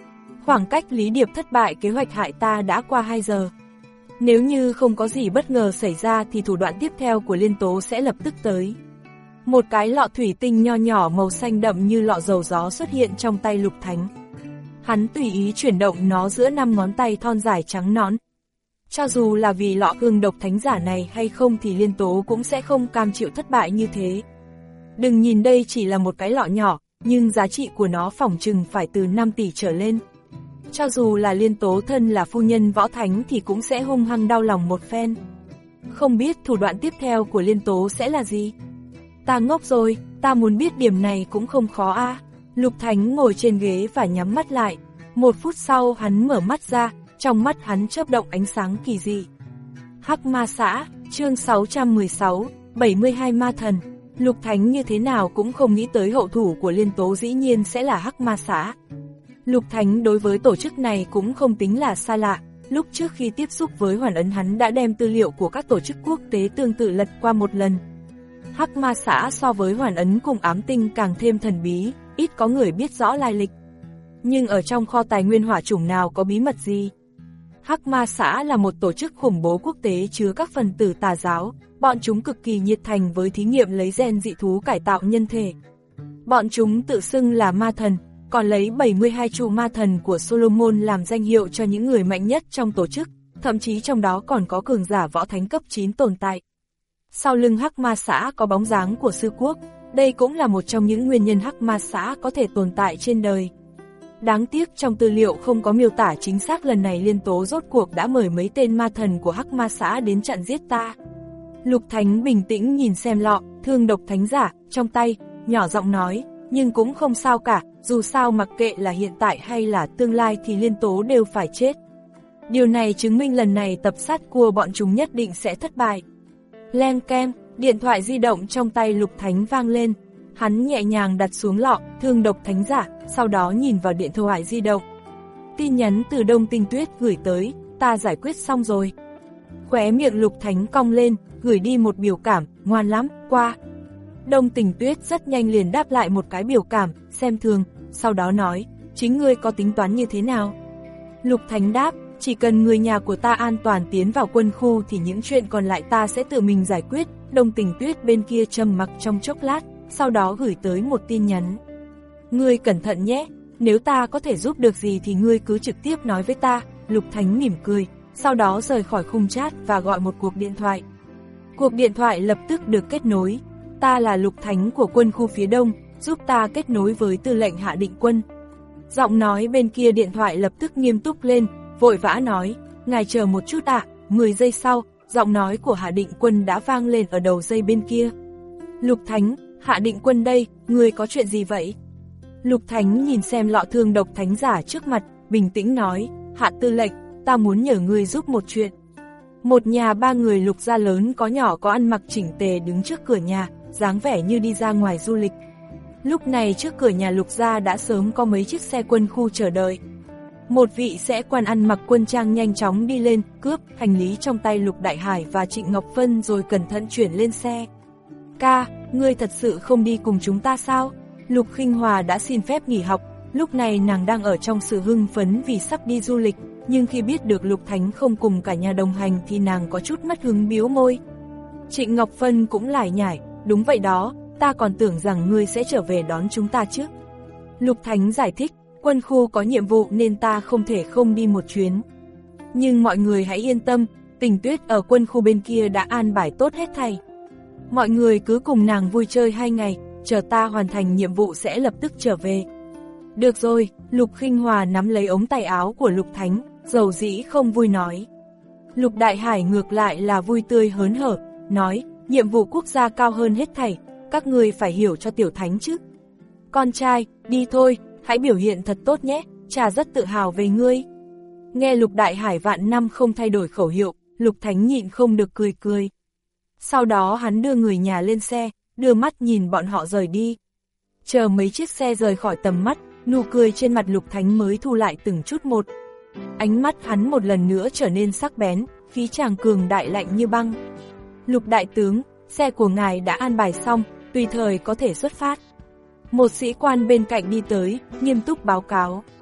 Khoảng cách Lý Điệp thất bại kế hoạch hại ta đã qua hai giờ. Nếu như không có gì bất ngờ xảy ra thì thủ đoạn tiếp theo của Liên Tố sẽ lập tức tới. Một cái lọ thủy tinh nho nhỏ màu xanh đậm như lọ dầu gió xuất hiện trong tay Lục Thánh. Hắn tùy ý chuyển động nó giữa năm ngón tay thon dài trắng nõn. Cho dù là vì lọ gương độc thánh giả này hay không thì Liên Tố cũng sẽ không cam chịu thất bại như thế. Đừng nhìn đây chỉ là một cái lọ nhỏ, nhưng giá trị của nó phỏng chừng phải từ năm tỷ trở lên. Cho dù là Liên Tố thân là phu nhân võ thánh thì cũng sẽ hung hăng đau lòng một phen. Không biết thủ đoạn tiếp theo của Liên Tố sẽ là gì? Ta ngốc rồi, ta muốn biết điểm này cũng không khó a. À. Lục Thánh ngồi trên ghế và nhắm mắt lại. Một phút sau hắn mở mắt ra, trong mắt hắn chớp động ánh sáng kỳ dị. Hắc Ma Xã, chương sáu trăm mười sáu, bảy mươi hai ma thần. Lục Thánh như thế nào cũng không nghĩ tới hậu thủ của Liên Tố dĩ nhiên sẽ là Hắc Ma Xã. Lục Thánh đối với tổ chức này cũng không tính là xa lạ. Lúc trước khi tiếp xúc với Hoàn Ấn hắn đã đem tư liệu của các tổ chức quốc tế tương tự lật qua một lần. Hắc Ma Xã so với Hoàn Ấn cùng Ám Tinh càng thêm thần bí, ít có người biết rõ lai lịch. Nhưng ở trong kho tài nguyên hỏa chủng nào có bí mật gì? Hắc Ma Xã là một tổ chức khủng bố quốc tế chứa các phần tử tà giáo, bọn chúng cực kỳ nhiệt thành với thí nghiệm lấy gen dị thú cải tạo nhân thể. Bọn chúng tự xưng là ma thần, còn lấy bảy mươi hai trụ ma thần của Solomon làm danh hiệu cho những người mạnh nhất trong tổ chức, thậm chí trong đó còn có cường giả võ thánh cấp chín tồn tại. Sau lưng Hắc Ma Xã có bóng dáng của sư quốc, đây cũng là một trong những nguyên nhân Hắc Ma Xã có thể tồn tại trên đời. Đáng tiếc trong tư liệu không có miêu tả chính xác lần này Liên Tố rốt cuộc đã mời mấy tên ma thần của Hắc Ma Xã đến chặn giết ta. Lục Thánh bình tĩnh nhìn xem lọ, thương độc thánh giả, trong tay, nhỏ giọng nói, nhưng cũng không sao cả, dù sao mặc kệ là hiện tại hay là tương lai thì Liên Tố đều phải chết. Điều này chứng minh lần này tập sát của bọn chúng nhất định sẽ thất bại. Len kem, điện thoại di động trong tay Lục Thánh vang lên. Hắn nhẹ nhàng đặt xuống lọ, thương độc thánh giả, sau đó nhìn vào điện thoại di động. Tin nhắn từ Đông Tinh Tuyết gửi tới, ta giải quyết xong rồi. Khóe miệng Lục Thánh cong lên, gửi đi một biểu cảm, ngoan lắm, qua. Đông Tinh Tuyết rất nhanh liền đáp lại một cái biểu cảm, xem thường, sau đó nói, chính ngươi có tính toán như thế nào? Lục Thánh đáp, chỉ cần người nhà của ta an toàn tiến vào quân khu thì những chuyện còn lại ta sẽ tự mình giải quyết. Đông Tinh Tuyết bên kia trầm mặc trong chốc lát, sau đó gửi tới một tin nhắn. Ngươi cẩn thận nhé, nếu ta có thể giúp được gì thì ngươi cứ trực tiếp nói với ta. Lục Thánh mỉm cười, sau đó rời khỏi khung chat và gọi một cuộc điện thoại. Cuộc điện thoại lập tức được kết nối. Ta là Lục Thánh của quân khu phía Đông, giúp ta kết nối với tư lệnh Hạ Định Quân. Giọng nói bên kia điện thoại lập tức nghiêm túc lên, vội vã nói, ngài chờ một chút ạ. À. mười giây sau, giọng nói của Hạ Định Quân đã vang lên ở đầu dây bên kia. Lục Thánh, Hạ Định Quân đây, ngươi có chuyện gì vậy? Lục Thánh nhìn xem lọ thương độc thánh giả trước mặt, bình tĩnh nói, Hạ tư lệnh, ta muốn nhờ ngươi giúp một chuyện. Một nhà ba người Lục gia lớn có nhỏ có ăn mặc chỉnh tề đứng trước cửa nhà, dáng vẻ như đi ra ngoài du lịch. Lúc này trước cửa nhà Lục gia đã sớm có mấy chiếc xe quân khu chờ đợi. Một vị sĩ quan ăn mặc quân trang nhanh chóng đi lên, cướp hành lý trong tay Lục Đại Hải và Trịnh Ngọc Phân rồi cẩn thận chuyển lên xe. Ca, ngươi thật sự không đi cùng chúng ta sao? Lục Khinh Hòa đã xin phép nghỉ học, lúc này nàng đang ở trong sự hưng phấn vì sắp đi du lịch, nhưng khi biết được Lục Thánh không cùng cả nhà đồng hành thì nàng có chút mất hứng biếu môi. Trịnh Ngọc Phân cũng lải nhải, đúng vậy đó, ta còn tưởng rằng ngươi sẽ trở về đón chúng ta chứ. Lục Thánh giải thích, quân khu có nhiệm vụ nên ta không thể không đi một chuyến. Nhưng mọi người hãy yên tâm, Tình Tuyết ở quân khu bên kia đã an bài tốt hết thảy. Mọi người cứ cùng nàng vui chơi hai ngày, chờ ta hoàn thành nhiệm vụ sẽ lập tức trở về. Được rồi, Lục Khinh Hòa nắm lấy ống tay áo của Lục Thánh, dầu dĩ không vui nói. Lục Đại Hải ngược lại là vui tươi hớn hở, nói, nhiệm vụ quốc gia cao hơn hết thảy, các người phải hiểu cho Tiểu Thánh chứ. Con trai, đi thôi, hãy biểu hiện thật tốt nhé, cha rất tự hào về ngươi. Nghe Lục Đại Hải vạn năm không thay đổi khẩu hiệu, Lục Thánh nhịn không được cười cười. Sau đó hắn đưa người nhà lên xe, đưa mắt nhìn bọn họ rời đi. Chờ mấy chiếc xe rời khỏi tầm mắt, nụ cười trên mặt Lục Thánh mới thu lại từng chút một. Ánh mắt hắn một lần nữa trở nên sắc bén, khí chàng cường đại lạnh như băng. Lục đại tướng, xe của ngài đã an bài xong, tùy thời có thể xuất phát. Một sĩ quan bên cạnh đi tới, nghiêm túc báo cáo.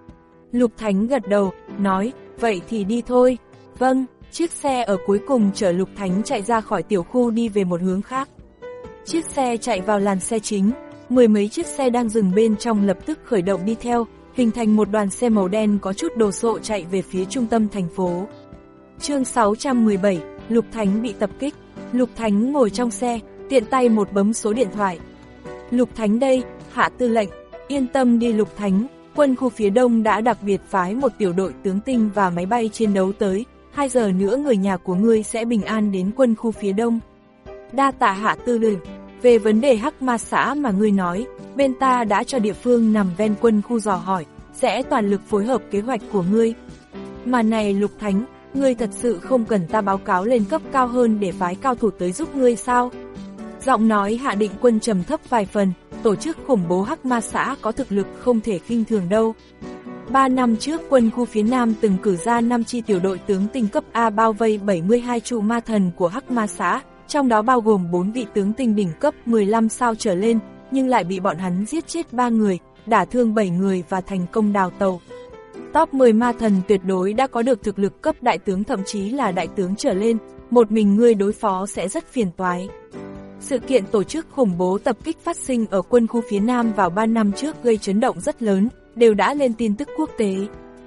Lục Thánh gật đầu, nói, vậy thì đi thôi. Vâng, chiếc xe ở cuối cùng chở Lục Thánh chạy ra khỏi tiểu khu đi về một hướng khác. Chiếc xe chạy vào làn xe chính, mười mấy chiếc xe đang dừng bên trong lập tức khởi động đi theo, hình thành một đoàn xe màu đen có chút đồ sộ chạy về phía trung tâm thành phố. Chương sáu trăm mười bảy, Lục Thánh bị tập kích. Lục Thánh ngồi trong xe, tiện tay một bấm số điện thoại. Lục Thánh đây, Hạ Tư lệnh, yên tâm đi Lục Thánh, quân khu phía đông đã đặc biệt phái một tiểu đội tướng tinh và máy bay chiến đấu tới, hai giờ nữa người nhà của ngươi sẽ bình an đến quân khu phía đông. Đa tạ Hạ Tư lệnh, về vấn đề Hắc Ma xã mà ngươi nói, bên ta đã cho địa phương nằm ven quân khu dò hỏi, sẽ toàn lực phối hợp kế hoạch của ngươi. Mà này Lục Thánh, ngươi thật sự không cần ta báo cáo lên cấp cao hơn để phái cao thủ tới giúp ngươi sao? Giọng nói Hạ Định Quân trầm thấp vài phần, tổ chức khủng bố Hắc Ma xã có thực lực không thể khinh thường đâu. Ba năm trước quân khu phía Nam từng cử ra năm chi tiểu đội tướng tinh cấp A bao vây bảy mươi hai trụ ma thần của Hắc Ma xã, trong đó bao gồm bốn vị tướng tinh đỉnh cấp mười lăm sao trở lên, nhưng lại bị bọn hắn giết chết ba người, đả thương bảy người và thành công đào tàu. Top mười ma thần tuyệt đối đã có được thực lực cấp đại tướng thậm chí là đại tướng trở lên, một mình ngươi đối phó sẽ rất phiền toái. Sự kiện tổ chức khủng bố tập kích phát sinh ở quân khu phía Nam vào ba năm trước gây chấn động rất lớn, đều đã lên tin tức quốc tế.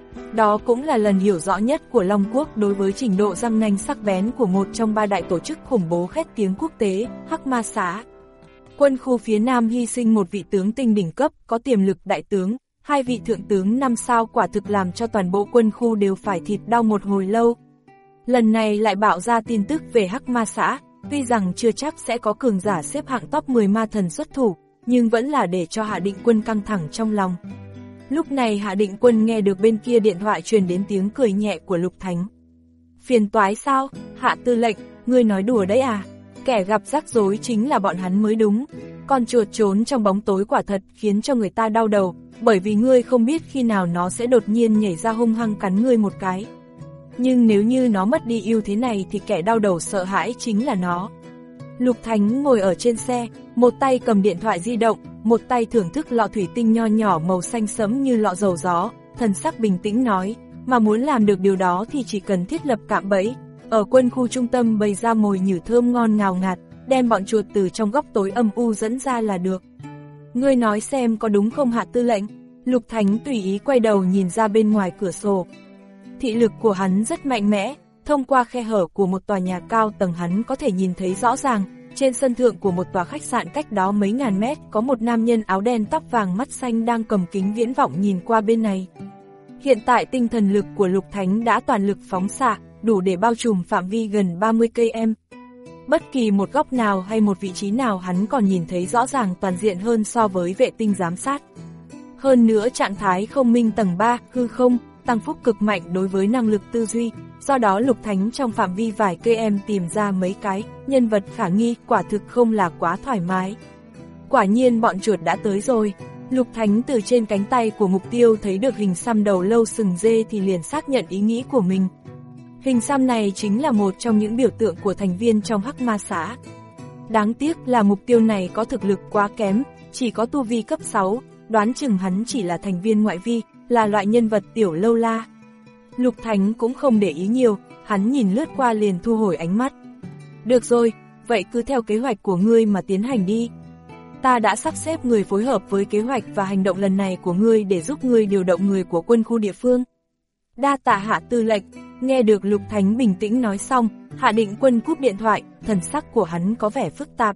Đó cũng là lần hiểu rõ nhất của Long Quốc đối với trình độ răng nanh sắc bén của một trong ba đại tổ chức khủng bố khét tiếng quốc tế, Hắc Ma xã. Quân khu phía Nam hy sinh một vị tướng tinh đỉnh cấp có tiềm lực đại tướng, hai vị thượng tướng năm sao quả thực làm cho toàn bộ quân khu đều phải thịt đau một hồi lâu. Lần này lại bạo ra tin tức về Hắc Ma xã, tuy rằng chưa chắc sẽ có cường giả xếp hạng top mười ma thần xuất thủ, nhưng vẫn là để cho Hạ Định Quân căng thẳng trong lòng. Lúc này Hạ Định Quân nghe được bên kia điện thoại truyền đến tiếng cười nhẹ của Lục Thánh. Phiền toái sao, Hạ Tư lệnh, ngươi nói đùa đấy à? Kẻ gặp rắc rối chính là bọn hắn mới đúng. Con chuột trốn trong bóng tối quả thật khiến cho người ta đau đầu, bởi vì ngươi không biết khi nào nó sẽ đột nhiên nhảy ra hung hăng cắn ngươi một cái. Nhưng nếu như nó mất đi ưu thế này thì kẻ đau đầu sợ hãi chính là nó. Lục Thánh ngồi ở trên xe, một tay cầm điện thoại di động, một tay thưởng thức lọ thủy tinh nho nhỏ màu xanh sẫm như lọ dầu gió, thần sắc bình tĩnh nói, mà muốn làm được điều đó thì chỉ cần thiết lập cạm bẫy, ở quân khu trung tâm bày ra mồi nhử thơm ngon ngào ngạt, đem bọn chuột từ trong góc tối âm u dẫn ra là được. Ngươi nói xem có đúng không Hạ Tư lệnh? Lục Thánh tùy ý quay đầu nhìn ra bên ngoài cửa sổ. Thị lực của hắn rất mạnh mẽ, thông qua khe hở của một tòa nhà cao tầng hắn có thể nhìn thấy rõ ràng, trên sân thượng của một tòa khách sạn cách đó mấy ngàn mét có một nam nhân áo đen tóc vàng mắt xanh đang cầm kính viễn vọng nhìn qua bên này. Hiện tại tinh thần lực của Lục Thánh đã toàn lực phóng xạ, đủ để bao trùm phạm vi gần ba mươi cây số. Bất kỳ một góc nào hay một vị trí nào hắn còn nhìn thấy rõ ràng toàn diện hơn so với vệ tinh giám sát. Hơn nữa trạng thái không minh tầng ba, hư không, tăng phúc cực mạnh đối với năng lực tư duy, do đó Lục Thánh trong phạm vi vài cây em tìm ra mấy cái nhân vật khả nghi quả thực không là quá thoải mái. Quả nhiên bọn chuột đã tới rồi. Lục Thánh từ trên cánh tay của mục tiêu thấy được hình xăm đầu lâu sừng dê thì liền xác nhận ý nghĩ của mình. Hình xăm này chính là một trong những biểu tượng của thành viên trong Hắc Ma xã. Đáng tiếc là mục tiêu này có thực lực quá kém, chỉ có tu vi cấp sáu, đoán chừng hắn chỉ là thành viên ngoại vi, là loại nhân vật tiểu lâu la. Lục Thánh cũng không để ý nhiều, hắn nhìn lướt qua liền thu hồi ánh mắt. Được rồi, vậy cứ theo kế hoạch của ngươi mà tiến hành đi. Ta đã sắp xếp người phối hợp với kế hoạch và hành động lần này của ngươi để giúp ngươi điều động người của quân khu địa phương. Đa tạ Hạ Tư lệnh. Nghe được Lục Thánh bình tĩnh nói xong, Hạ Định Quân cúp điện thoại, thần sắc của hắn có vẻ phức tạp.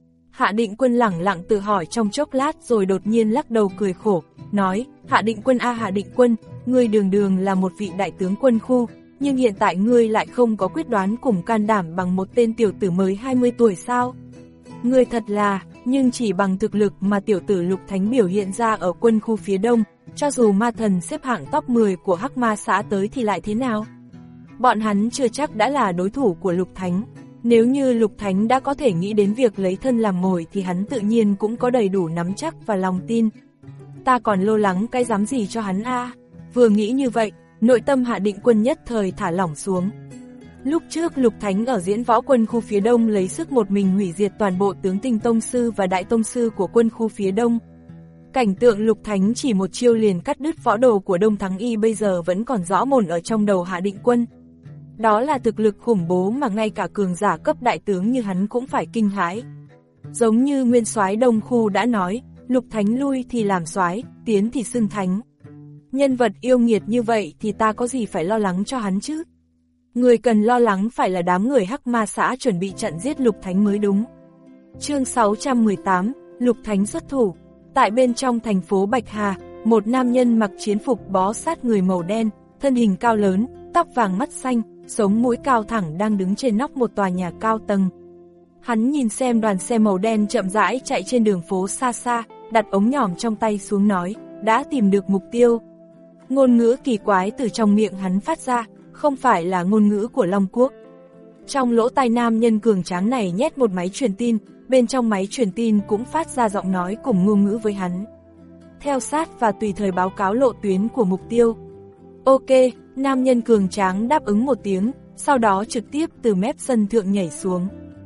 Hạ Định Quân lẳng lặng tự hỏi trong chốc lát rồi đột nhiên lắc đầu cười khổ, nói, Hạ Định Quân a Hạ Định Quân, ngươi đường đường là một vị đại tướng quân khu, nhưng hiện tại ngươi lại không có quyết đoán cùng can đảm bằng một tên tiểu tử mới hai mươi tuổi sao? Ngươi thật là, nhưng chỉ bằng thực lực mà tiểu tử Lục Thánh biểu hiện ra ở quân khu phía đông, cho dù ma thần xếp hạng top mười của Hắc Ma xã tới thì lại thế nào? Bọn hắn chưa chắc đã là đối thủ của Lục Thánh. Nếu như Lục Thánh đã có thể nghĩ đến việc lấy thân làm mồi thì hắn tự nhiên cũng có đầy đủ nắm chắc và lòng tin. Ta còn lo lắng cái dám gì cho hắn a? À? Vừa nghĩ như vậy, nội tâm Hạ Định Quân nhất thời thả lỏng xuống. Lúc trước Lục Thánh ở diễn võ quân khu phía đông lấy sức một mình hủy diệt toàn bộ tướng tinh tông sư và đại tông sư của quân khu phía đông. Cảnh tượng Lục Thánh chỉ một chiêu liền cắt đứt võ đồ của Đông Thắng Y bây giờ vẫn còn rõ mồn ở trong đầu Hạ Định Quân. Đó là thực lực khủng bố mà ngay cả cường giả cấp đại tướng như hắn cũng phải kinh hãi. Giống như nguyên soái Đông Khu đã nói, Lục Thánh lui thì làm soái, tiến thì xưng thánh. Nhân vật yêu nghiệt như vậy thì ta có gì phải lo lắng cho hắn chứ? Người cần lo lắng phải là đám người Hắc Ma xã chuẩn bị chặn giết Lục Thánh mới đúng. Chương sáu trăm mười tám, Lục Thánh xuất thủ. Tại bên trong thành phố Bạch Hà, một nam nhân mặc chiến phục bó sát người màu đen, thân hình cao lớn, tóc vàng mắt xanh, sống mũi cao thẳng đang đứng trên nóc một tòa nhà cao tầng. Hắn nhìn xem đoàn xe màu đen chậm rãi chạy trên đường phố xa xa, đặt ống nhòm trong tay xuống nói, đã tìm được mục tiêu. Ngôn ngữ kỳ quái từ trong miệng hắn phát ra, không phải là ngôn ngữ của Long Quốc. Trong lỗ tai nam nhân cường tráng này nhét một máy truyền tin, bên trong máy truyền tin cũng phát ra giọng nói cùng ngôn ngữ với hắn. Theo sát và tùy thời báo cáo lộ tuyến của mục tiêu. Ok, nam nhân cường tráng đáp ứng một tiếng, sau đó trực tiếp từ mép sân thượng nhảy xuống.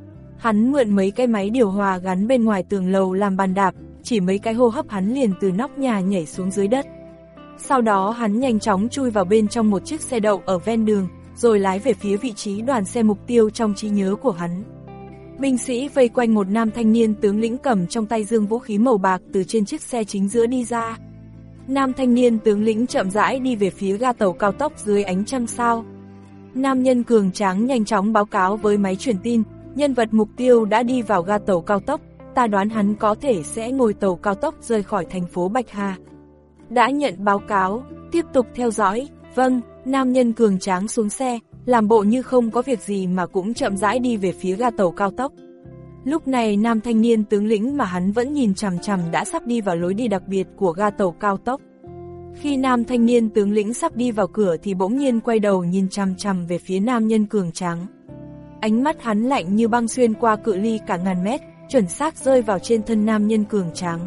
Hắn mượn mấy cái máy điều hòa gắn bên ngoài tường lầu làm bàn đạp, chỉ mấy cái hô hấp hắn liền từ nóc nhà nhảy xuống dưới đất. Sau đó hắn nhanh chóng chui vào bên trong một chiếc xe đậu ở ven đường, rồi lái về phía vị trí đoàn xe mục tiêu trong trí nhớ của hắn. Binh sĩ vây quanh một nam thanh niên tướng lĩnh cầm trong tay dương vũ khí màu bạc từ trên chiếc xe chính giữa đi ra. Nam thanh niên tướng lĩnh chậm rãi đi về phía ga tàu cao tốc dưới ánh trăng sao. Nam nhân cường tráng nhanh chóng báo cáo với máy truyền tin, nhân vật mục tiêu đã đi vào ga tàu cao tốc, ta đoán hắn có thể sẽ ngồi tàu cao tốc rời khỏi thành phố Bạch Hà. Đã nhận báo cáo, tiếp tục theo dõi, vâng, nam nhân cường tráng xuống xe, làm bộ như không có việc gì mà cũng chậm rãi đi về phía ga tàu cao tốc. Lúc này nam thanh niên tướng lĩnh mà hắn vẫn nhìn chằm chằm đã sắp đi vào lối đi đặc biệt của ga tàu cao tốc. Khi nam thanh niên tướng lĩnh sắp đi vào cửa thì bỗng nhiên quay đầu nhìn chằm chằm về phía nam nhân cường tráng. Ánh mắt hắn lạnh như băng xuyên qua cự ly cả ngàn mét, chuẩn xác rơi vào trên thân nam nhân cường tráng.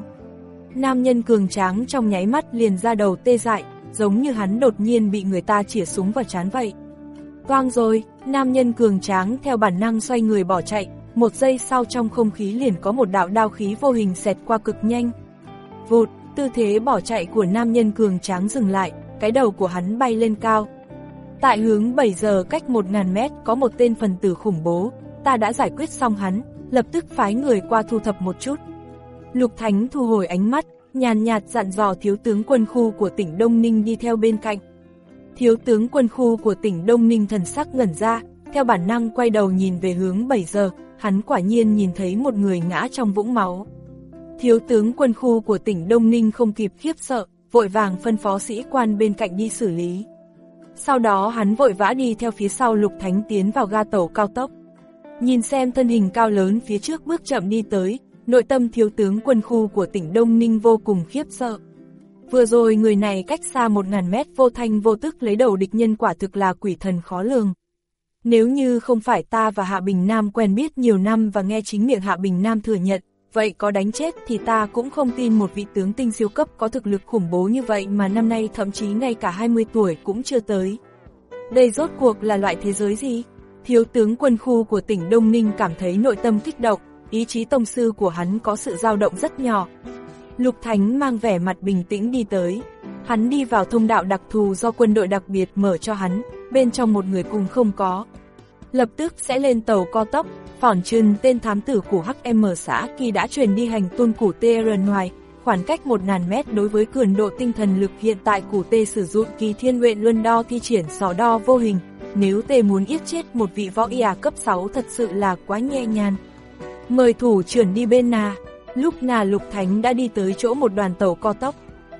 Nam nhân cường tráng trong nháy mắt liền ra đầu tê dại, giống như hắn đột nhiên bị người ta chĩa súng vào trán vậy. Toang rồi, nam nhân cường tráng theo bản năng xoay người bỏ chạy, một giây sau trong không khí liền có một đạo đao khí vô hình xẹt qua cực nhanh. Vụt, tư thế bỏ chạy của nam nhân cường tráng dừng lại, cái đầu của hắn bay lên cao. Tại hướng bảy giờ cách một nghìn mét có một tên phần tử khủng bố, ta đã giải quyết xong hắn, lập tức phái người qua thu thập một chút. Lục Thánh thu hồi ánh mắt, nhàn nhạt dặn dò thiếu tướng quân khu của tỉnh Đông Ninh đi theo bên cạnh. Thiếu tướng quân khu của tỉnh Đông Ninh thần sắc ngẩn ra, theo bản năng quay đầu nhìn về hướng bảy giờ, hắn quả nhiên nhìn thấy một người ngã trong vũng máu. Thiếu tướng quân khu của tỉnh Đông Ninh không kịp khiếp sợ, vội vàng phân phó sĩ quan bên cạnh đi xử lý. Sau đó hắn vội vã đi theo phía sau Lục Thánh tiến vào ga tàu cao tốc. Nhìn xem thân hình cao lớn phía trước bước chậm đi tới, nội tâm thiếu tướng quân khu của tỉnh Đông Ninh vô cùng khiếp sợ. Vừa rồi người này cách xa một nghìn mét vô thanh vô tức lấy đầu địch nhân quả thực là quỷ thần khó lường. Nếu như không phải ta và Hạ Bình Nam quen biết nhiều năm và nghe chính miệng Hạ Bình Nam thừa nhận, vậy có đánh chết thì ta cũng không tin một vị tướng tinh siêu cấp có thực lực khủng bố như vậy mà năm nay thậm chí ngay cả hai mươi tuổi cũng chưa tới. Đây rốt cuộc là loại thế giới gì? Thiếu tướng quân khu của tỉnh Đông Ninh cảm thấy nội tâm kích động, ý chí tông sư của hắn có sự dao động rất nhỏ. Lục Thánh mang vẻ mặt bình tĩnh đi tới. Hắn đi vào thông đạo đặc thù do quân đội đặc biệt mở cho hắn, bên trong một người cùng không có. Lập tức sẽ lên tàu cao tốc, phỏn chừng tên thám tử của hát em xã Kỳ đã truyền đi hành tung củ tê rờ ngoài, khoảng cách một nghìn mét đối với cường độ tinh thần lực hiện tại củ tê sử dụng Kỳ Thiên Nguyện Luân Đo thi triển sò đo vô hình, nếu tê muốn yết chết một vị võ y cấp sáu thật sự là quá nhẹ nhàng. Mời thủ trưởng đi bên nà. Lúc nà Lục Thánh đã đi tới chỗ một đoàn tàu cao tốc.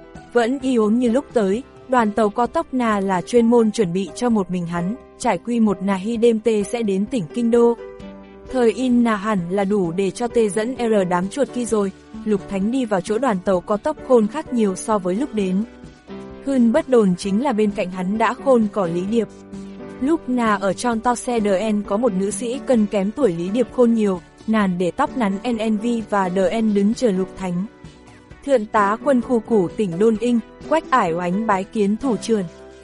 Vẫn y ốm như lúc tới, đoàn tàu cao tốc nà là chuyên môn chuẩn bị cho một mình hắn, trải quy một nà hy đêm tê sẽ đến tỉnh Kinh Đô. Thời in nà hẳn là đủ để cho tê dẫn R đám chuột kia rồi. Lục Thánh đi vào chỗ đoàn tàu cao tốc khôn khác nhiều so với lúc đến. Hơn bất đồn chính là bên cạnh hắn đã khôn cỏ Lý Điệp. Lúc nà ở trong to xe đê en có một nữ sĩ cân kém tuổi Lý Điệp khôn nhiều, nàng để tóc nắn en en vê và đê en đứng chờ Lục Thánh. Thượng tá quân khu củ tỉnh Đôn Inh, Quách Ải Oánh bái kiến thủ trưởng.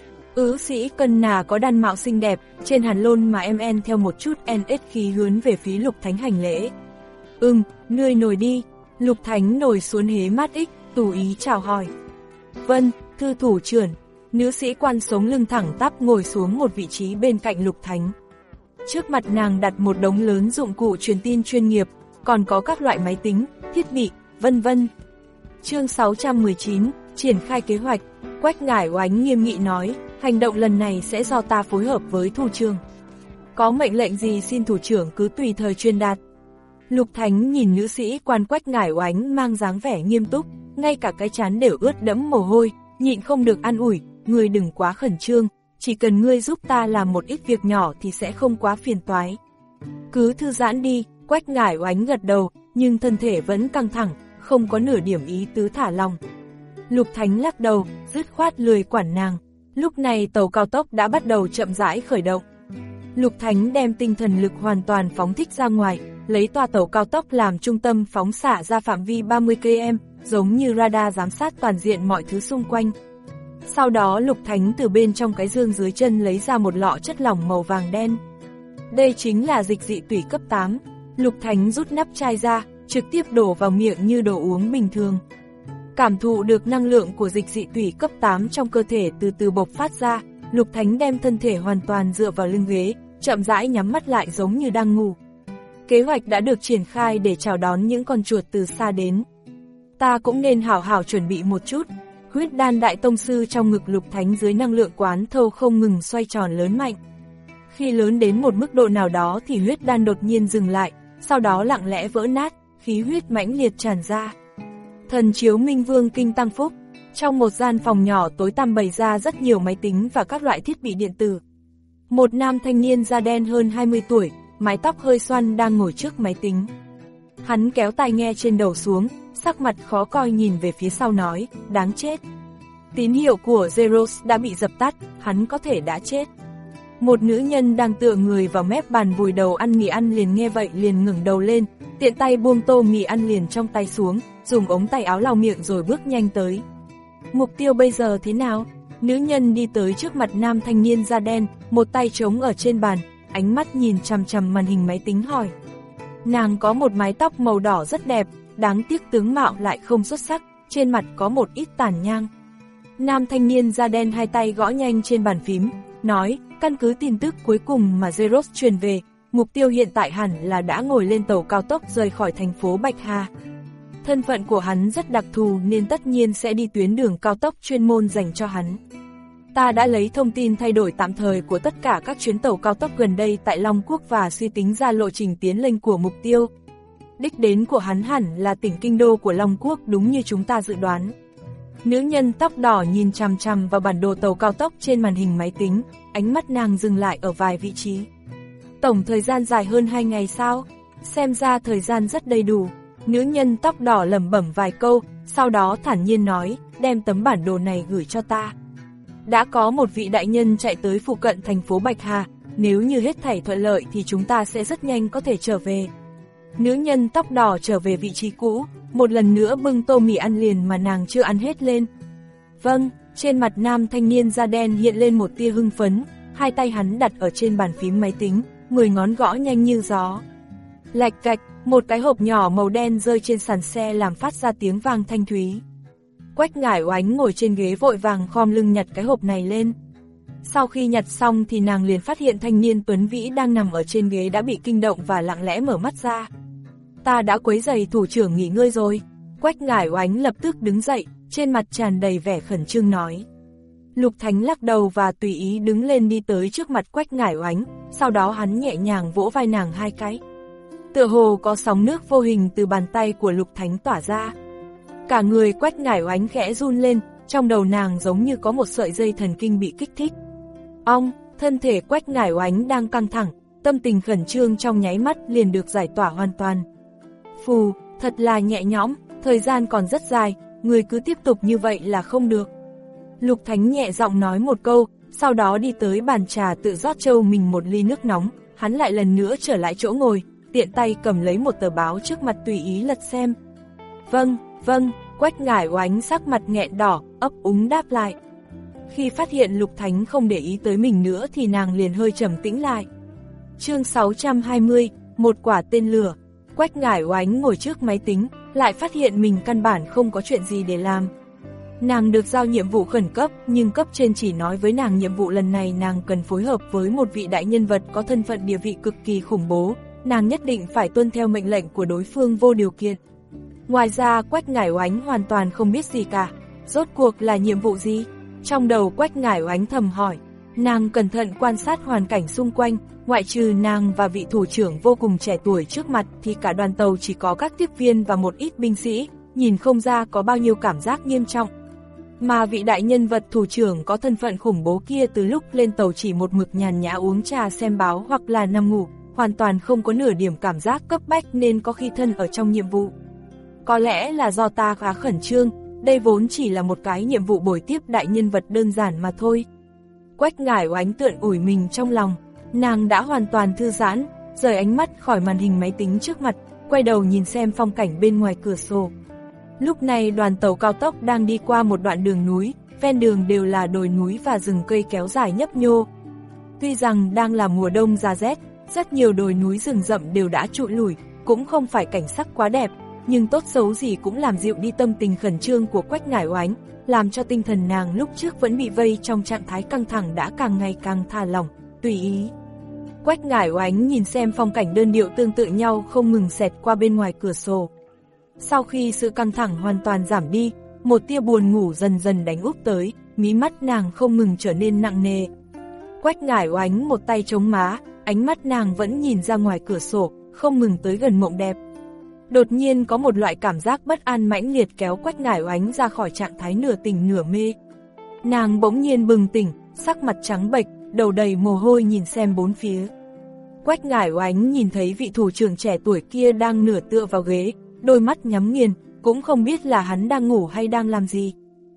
Ứ sĩ cân nà có đan mạo xinh đẹp, trên hàn lôn mà em en theo một chút en ết khí hướng về phía Lục Thánh hành lễ. Ừm, ngươi nổi đi. Lục Thánh nổi xuống hế mát ích, tùy ý chào hỏi. Vâng, thưa thủ trưởng. Nữ sĩ quan sống lưng thẳng tắp ngồi xuống một vị trí bên cạnh Lục Thánh. Trước mặt nàng đặt một đống lớn dụng cụ truyền tin chuyên nghiệp, còn có các loại máy tính, thiết bị, vân vân. Chương sáu trăm mười chín, triển khai kế hoạch. Quách Ngải Oánh nghiêm nghị nói, hành động lần này sẽ do ta phối hợp với thủ trưởng. Có mệnh lệnh gì xin thủ trưởng cứ tùy thời truyền đạt. Lục Thánh nhìn nữ sĩ quan Quách Ngải Oánh mang dáng vẻ nghiêm túc, ngay cả cái trán đều ướt đẫm mồ hôi, nhịn không được an ủi, ngươi đừng quá khẩn trương, chỉ cần ngươi giúp ta làm một ít việc nhỏ thì sẽ không quá phiền toái. Cứ thư giãn đi. Quách Ngải Oánh gật đầu, nhưng thân thể vẫn căng thẳng, không có nửa điểm ý tứ thả lòng. Lục Thánh lắc đầu, dứt khoát lười quản nàng. Lúc này tàu cao tốc đã bắt đầu chậm rãi khởi động. Lục Thánh đem tinh thần lực hoàn toàn phóng thích ra ngoài, lấy toa tàu cao tốc làm trung tâm phóng xạ ra phạm vi ba mươi ki lô mét, giống như radar giám sát toàn diện mọi thứ xung quanh. Sau đó Lục Thánh từ bên trong cái dương dưới chân lấy ra một lọ chất lỏng màu vàng đen. Đây chính là dịch dị tủy cấp tám. Lục Thánh rút nắp chai ra, trực tiếp đổ vào miệng như đồ uống bình thường. Cảm thụ được năng lượng của dịch dị tủy cấp tám trong cơ thể từ từ bộc phát ra, Lục Thánh đem thân thể hoàn toàn dựa vào lưng ghế, chậm rãi nhắm mắt lại giống như đang ngủ. Kế hoạch đã được triển khai để chào đón những con chuột từ xa đến. Ta cũng nên hảo hảo chuẩn bị một chút. Huyết đan đại tông sư trong ngực Lục Thánh dưới năng lượng quán thâu không ngừng xoay tròn lớn mạnh. Khi lớn đến một mức độ nào đó thì huyết đan đột nhiên dừng lại, sau đó lặng lẽ vỡ nát, khí huyết mãnh liệt tràn ra. Thần chiếu Minh Vương kinh tăng phúc. Trong một gian phòng nhỏ tối tăm bày ra rất nhiều máy tính và các loại thiết bị điện tử. Một nam thanh niên da đen hơn hai mươi tuổi, mái tóc hơi xoăn đang ngồi trước máy tính. Hắn kéo tai nghe trên đầu xuống, sắc mặt khó coi nhìn về phía sau nói, đáng chết. Tín hiệu của Zeros đã bị dập tắt, hắn có thể đã chết. Một nữ nhân đang tựa người vào mép bàn vùi đầu ăn mì ăn liền nghe vậy liền ngẩng đầu lên, tiện tay buông tô mì ăn liền trong tay xuống, dùng ống tay áo lau miệng rồi bước nhanh tới. Mục tiêu bây giờ thế nào? Nữ nhân đi tới trước mặt nam thanh niên da đen, một tay trống ở trên bàn, ánh mắt nhìn chằm chằm màn hình máy tính hỏi. Nàng có một mái tóc màu đỏ rất đẹp, đáng tiếc tướng mạo lại không xuất sắc, trên mặt có một ít tàn nhang. Nam thanh niên da đen hai tay gõ nhanh trên bàn phím, nói, căn cứ tin tức cuối cùng mà Zeros truyền về, mục tiêu hiện tại hẳn là đã ngồi lên tàu cao tốc rời khỏi thành phố Bạch Hà. Thân phận của hắn rất đặc thù nên tất nhiên sẽ đi tuyến đường cao tốc chuyên môn dành cho hắn. Ta đã lấy thông tin thay đổi tạm thời của tất cả các chuyến tàu cao tốc gần đây tại Long Quốc và suy tính ra lộ trình tiến lên của mục tiêu. Đích đến của hắn hẳn là tỉnh kinh đô của Long Quốc đúng như chúng ta dự đoán. Nữ nhân tóc đỏ nhìn chằm chằm vào bản đồ tàu cao tốc trên màn hình máy tính, ánh mắt nàng dừng lại ở vài vị trí. Tổng thời gian dài hơn hai ngày sao? Xem ra thời gian rất đầy đủ. Nữ nhân tóc đỏ lẩm bẩm vài câu, sau đó thản nhiên nói, đem tấm bản đồ này gửi cho ta. Đã có một vị đại nhân chạy tới phụ cận thành phố Bạch Hà, nếu như hết thảy thuận lợi thì chúng ta sẽ rất nhanh có thể trở về. Nữ nhân tóc đỏ trở về vị trí cũ, một lần nữa bưng tô mì ăn liền mà nàng chưa ăn hết lên. Vâng, trên mặt nam thanh niên da đen hiện lên một tia hưng phấn, hai tay hắn đặt ở trên bàn phím máy tính, mười ngón gõ nhanh như gió. Lạch cạch, một cái hộp nhỏ màu đen rơi trên sàn xe làm phát ra tiếng vang thanh thúy. Quách Ngải Oánh ngồi trên ghế vội vàng khom lưng nhặt cái hộp này lên. Sau khi nhặt xong thì nàng liền phát hiện thanh niên tuấn vĩ đang nằm ở trên ghế đã bị kinh động và lặng lẽ mở mắt ra. Ta đã quấy rầy thủ trưởng nghỉ ngơi rồi. Quách Ngải Oánh lập tức đứng dậy, trên mặt tràn đầy vẻ khẩn trương nói. Lục Thánh lắc đầu và tùy ý đứng lên đi tới trước mặt Quách Ngải Oánh, sau đó hắn nhẹ nhàng vỗ vai nàng hai cái. Tựa hồ có sóng nước vô hình từ bàn tay của Lục Thánh tỏa ra. Cả người Quách Ngải Oánh khẽ run lên, trong đầu nàng giống như có một sợi dây thần kinh bị kích thích. Ong, thân thể Quách Ngải Oánh đang căng thẳng, tâm tình khẩn trương trong nháy mắt liền được giải tỏa hoàn toàn. Phù, thật là nhẹ nhõm, thời gian còn rất dài, người cứ tiếp tục như vậy là không được. Lục Thánh nhẹ giọng nói một câu, sau đó đi tới bàn trà tự rót trâu mình một ly nước nóng, hắn lại lần nữa trở lại chỗ ngồi, tiện tay cầm lấy một tờ báo trước mặt tùy ý lật xem. Vâng, vâng, Quách Ngải Oánh sắc mặt nghẹn đỏ, ấp úng đáp lại. Khi phát hiện Lục Thánh không để ý tới mình nữa thì nàng liền hơi trầm tĩnh lại. Chương sáu trăm hai mươi, một quả tên lửa. Quách Ngải Oánh ngồi trước máy tính, lại phát hiện mình căn bản không có chuyện gì để làm. Nàng được giao nhiệm vụ khẩn cấp, nhưng cấp trên chỉ nói với nàng nhiệm vụ lần này nàng cần phối hợp với một vị đại nhân vật có thân phận địa vị cực kỳ khủng bố, nàng nhất định phải tuân theo mệnh lệnh của đối phương vô điều kiện. Ngoài ra Quách Ngải Oánh hoàn toàn không biết gì cả, rốt cuộc là nhiệm vụ gì? Trong đầu Quách Ngải Oánh thầm hỏi, nàng cẩn thận quan sát hoàn cảnh xung quanh, ngoại trừ nàng và vị thủ trưởng vô cùng trẻ tuổi trước mặt thì cả đoàn tàu chỉ có các tiếp viên và một ít binh sĩ, nhìn không ra có bao nhiêu cảm giác nghiêm trọng. Mà vị đại nhân vật thủ trưởng có thân phận khủng bố kia từ lúc lên tàu chỉ một mực nhàn nhã uống trà xem báo hoặc là nằm ngủ, hoàn toàn không có nửa điểm cảm giác cấp bách nên có khi thân ở trong nhiệm vụ. Có lẽ là do ta khá khẩn trương, đây vốn chỉ là một cái nhiệm vụ bồi tiếp đại nhân vật đơn giản mà thôi. Quách Ngải Oánh tượn ủi mình trong lòng, nàng đã hoàn toàn thư giãn, rời ánh mắt khỏi màn hình máy tính trước mặt, quay đầu nhìn xem phong cảnh bên ngoài cửa sổ. Lúc này đoàn tàu cao tốc đang đi qua một đoạn đường núi, ven đường đều là đồi núi và rừng cây kéo dài nhấp nhô. Tuy rằng đang là mùa đông giá rét, rất nhiều đồi núi rừng rậm đều đã trụi lủi, cũng không phải cảnh sắc quá đẹp, nhưng tốt xấu gì cũng làm dịu đi tâm tình khẩn trương của Quách Ngải Oánh, làm cho tinh thần nàng lúc trước vẫn bị vây trong trạng thái căng thẳng đã càng ngày càng thả lỏng, tùy ý. Quách Ngải Oánh nhìn xem phong cảnh đơn điệu tương tự nhau không ngừng xẹt qua bên ngoài cửa sổ. Sau khi sự căng thẳng hoàn toàn giảm đi, một tia buồn ngủ dần dần đánh úp tới, mí mắt nàng không ngừng trở nên nặng nề. Quách Ngải Oánh một tay chống má, ánh mắt nàng vẫn nhìn ra ngoài cửa sổ, không ngừng tới gần mộng đẹp. Đột nhiên có một loại cảm giác bất an mãnh liệt kéo Quách Ngải Oánh ra khỏi trạng thái nửa tỉnh nửa mê. Nàng bỗng nhiên bừng tỉnh, sắc mặt trắng bệch, đầu đầy mồ hôi nhìn xem bốn phía. Quách Ngải Oánh nhìn thấy vị thủ trưởng trẻ tuổi kia đang nửa tựa vào ghế, đôi mắt nhắm nghiền, cũng không biết là hắn đang ngủ hay đang làm gì.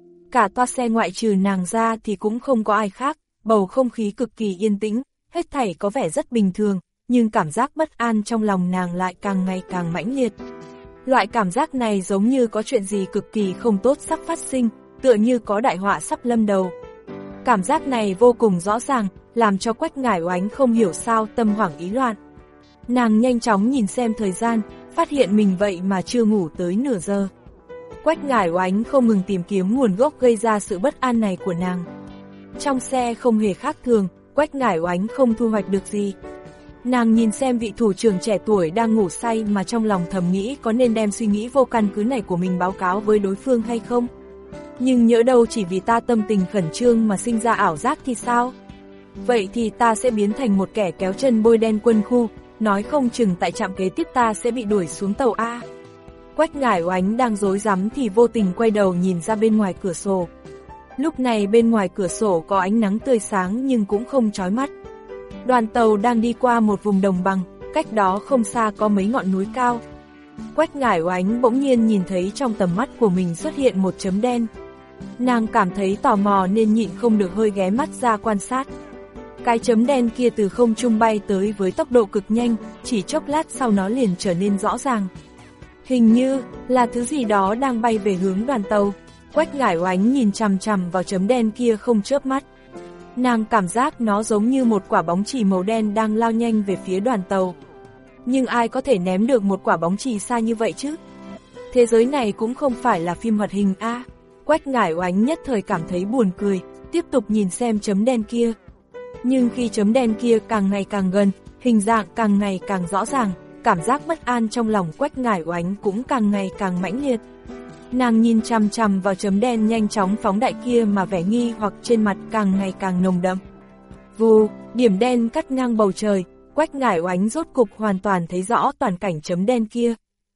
Cả toa xe ngoại trừ nàng ra thì cũng không có ai khác, bầu không khí cực kỳ yên tĩnh, hết thảy có vẻ rất bình thường, nhưng cảm giác bất an trong lòng nàng lại càng ngày càng mãnh liệt. Loại cảm giác này giống như có chuyện gì cực kỳ không tốt sắp phát sinh, tựa như có đại họa sắp lâm đầu. Cảm giác này vô cùng rõ ràng, làm cho Quách Ngải Oánh không hiểu sao tâm hoảng ý loạn. Nàng nhanh chóng nhìn xem thời gian, phát hiện mình vậy mà chưa ngủ tới nửa giờ. Quách Ngải Oánh không ngừng tìm kiếm nguồn gốc gây ra sự bất an này của nàng. Trong xe không hề khác thường, Quách Ngải Oánh không thu hoạch được gì. Nàng nhìn xem vị thủ trưởng trẻ tuổi đang ngủ say mà trong lòng thầm nghĩ có nên đem suy nghĩ vô căn cứ này của mình báo cáo với đối phương hay không. Nhưng nhỡ đâu chỉ vì ta tâm tình khẩn trương mà sinh ra ảo giác thì sao? Vậy thì ta sẽ biến thành một kẻ kéo chân bôi đen quân khu, nói không chừng tại trạm kế tiếp ta sẽ bị đuổi xuống tàu A. Quách Ngải Oánh đang rối rắm thì vô tình quay đầu nhìn ra bên ngoài cửa sổ. Lúc này bên ngoài cửa sổ có ánh nắng tươi sáng nhưng cũng không chói mắt. Đoàn tàu đang đi qua một vùng đồng bằng, cách đó không xa có mấy ngọn núi cao. Quách Ngải Oánh bỗng nhiên nhìn thấy trong tầm mắt của mình xuất hiện một chấm đen. Nàng cảm thấy tò mò nên nhịn không được hơi ghé mắt ra quan sát. Cái chấm đen kia từ không trung bay tới với tốc độ cực nhanh, chỉ chốc lát sau nó liền trở nên rõ ràng. Hình như là thứ gì đó đang bay về hướng đoàn tàu. Quách Ngải Oánh nhìn chằm chằm vào chấm đen kia không chớp mắt. Nàng cảm giác nó giống như một quả bóng chì màu đen đang lao nhanh về phía đoàn tàu. Nhưng ai có thể ném được một quả bóng chì xa như vậy chứ? Thế giới này cũng không phải là phim hoạt hình a. Quách Ngải Oánh nhất thời cảm thấy buồn cười, tiếp tục nhìn xem chấm đen kia. Nhưng khi chấm đen kia càng ngày càng gần, hình dạng càng ngày càng rõ ràng, cảm giác bất an trong lòng Quách Ngải Oánh cũng càng ngày càng mãnh liệt. Nàng nhìn chằm chằm vào chấm đen nhanh chóng phóng đại kia mà vẻ nghi hoặc trên mặt càng ngày càng nồng đậm. Vù, điểm đen cắt ngang bầu trời, Quách Ngải Oánh rốt cục hoàn toàn thấy rõ toàn cảnh chấm đen kia.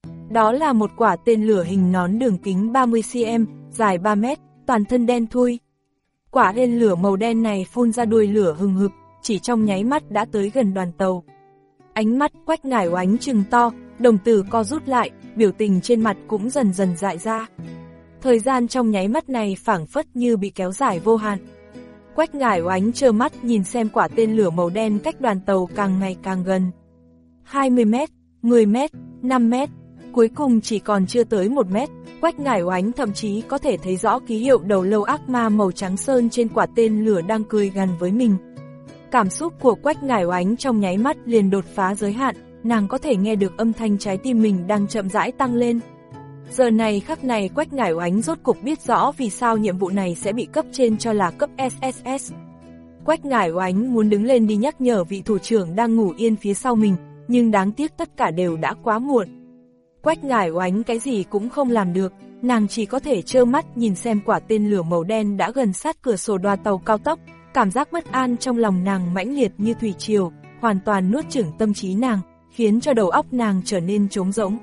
Đó là một quả tên lửa hình nón đường kính ba mươi xăng-ti-mét, dài ba mét, toàn thân đen thui. Quả tên lửa màu đen này phun ra đuôi lửa hừng hực, chỉ trong nháy mắt đã tới gần đoàn tàu. Ánh mắt Quách Ngải Oánh trừng to, đồng tử co rút lại, biểu tình trên mặt cũng dần dần dại ra. Thời gian trong nháy mắt này phảng phất như bị kéo dài vô hạn. Quách Ngải Oánh trơ mắt nhìn xem quả tên lửa màu đen cách đoàn tàu càng ngày càng gần. hai mươi mét, mười mét, năm mét, cuối cùng chỉ còn chưa tới một mét. Quách Ngải Oánh thậm chí có thể thấy rõ ký hiệu đầu lâu ác ma màu trắng sơn trên quả tên lửa đang cười gằn với mình. Cảm xúc của Quách Ngải Oánh trong nháy mắt liền đột phá giới hạn, nàng có thể nghe được âm thanh trái tim mình đang chậm rãi tăng lên. Giờ này khắc này Quách Ngải Oánh rốt cục biết rõ vì sao nhiệm vụ này sẽ bị cấp trên cho là cấp ét ét ét. Quách Ngải Oánh muốn đứng lên đi nhắc nhở vị thủ trưởng đang ngủ yên phía sau mình, nhưng đáng tiếc tất cả đều đã quá muộn. Quách Ngải Oánh cái gì cũng không làm được, nàng chỉ có thể trơ mắt nhìn xem quả tên lửa màu đen đã gần sát cửa sổ đoa tàu cao tốc, cảm giác bất an trong lòng nàng mãnh liệt như thủy triều, hoàn toàn nuốt chửng tâm trí nàng, khiến cho đầu óc nàng trở nên trống rỗng.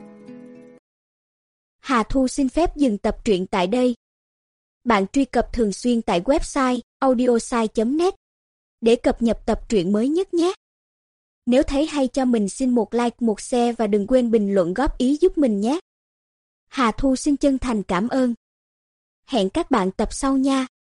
Hà Thu xin phép dừng tập truyện tại đây. Bạn truy cập thường xuyên tại website audiosai chấm net để cập nhật tập truyện mới nhất nhé. Nếu thấy hay cho mình xin một like, một share và đừng quên bình luận góp ý giúp mình nhé. Hà Thu xin chân thành cảm ơn. Hẹn các bạn tập sau nha.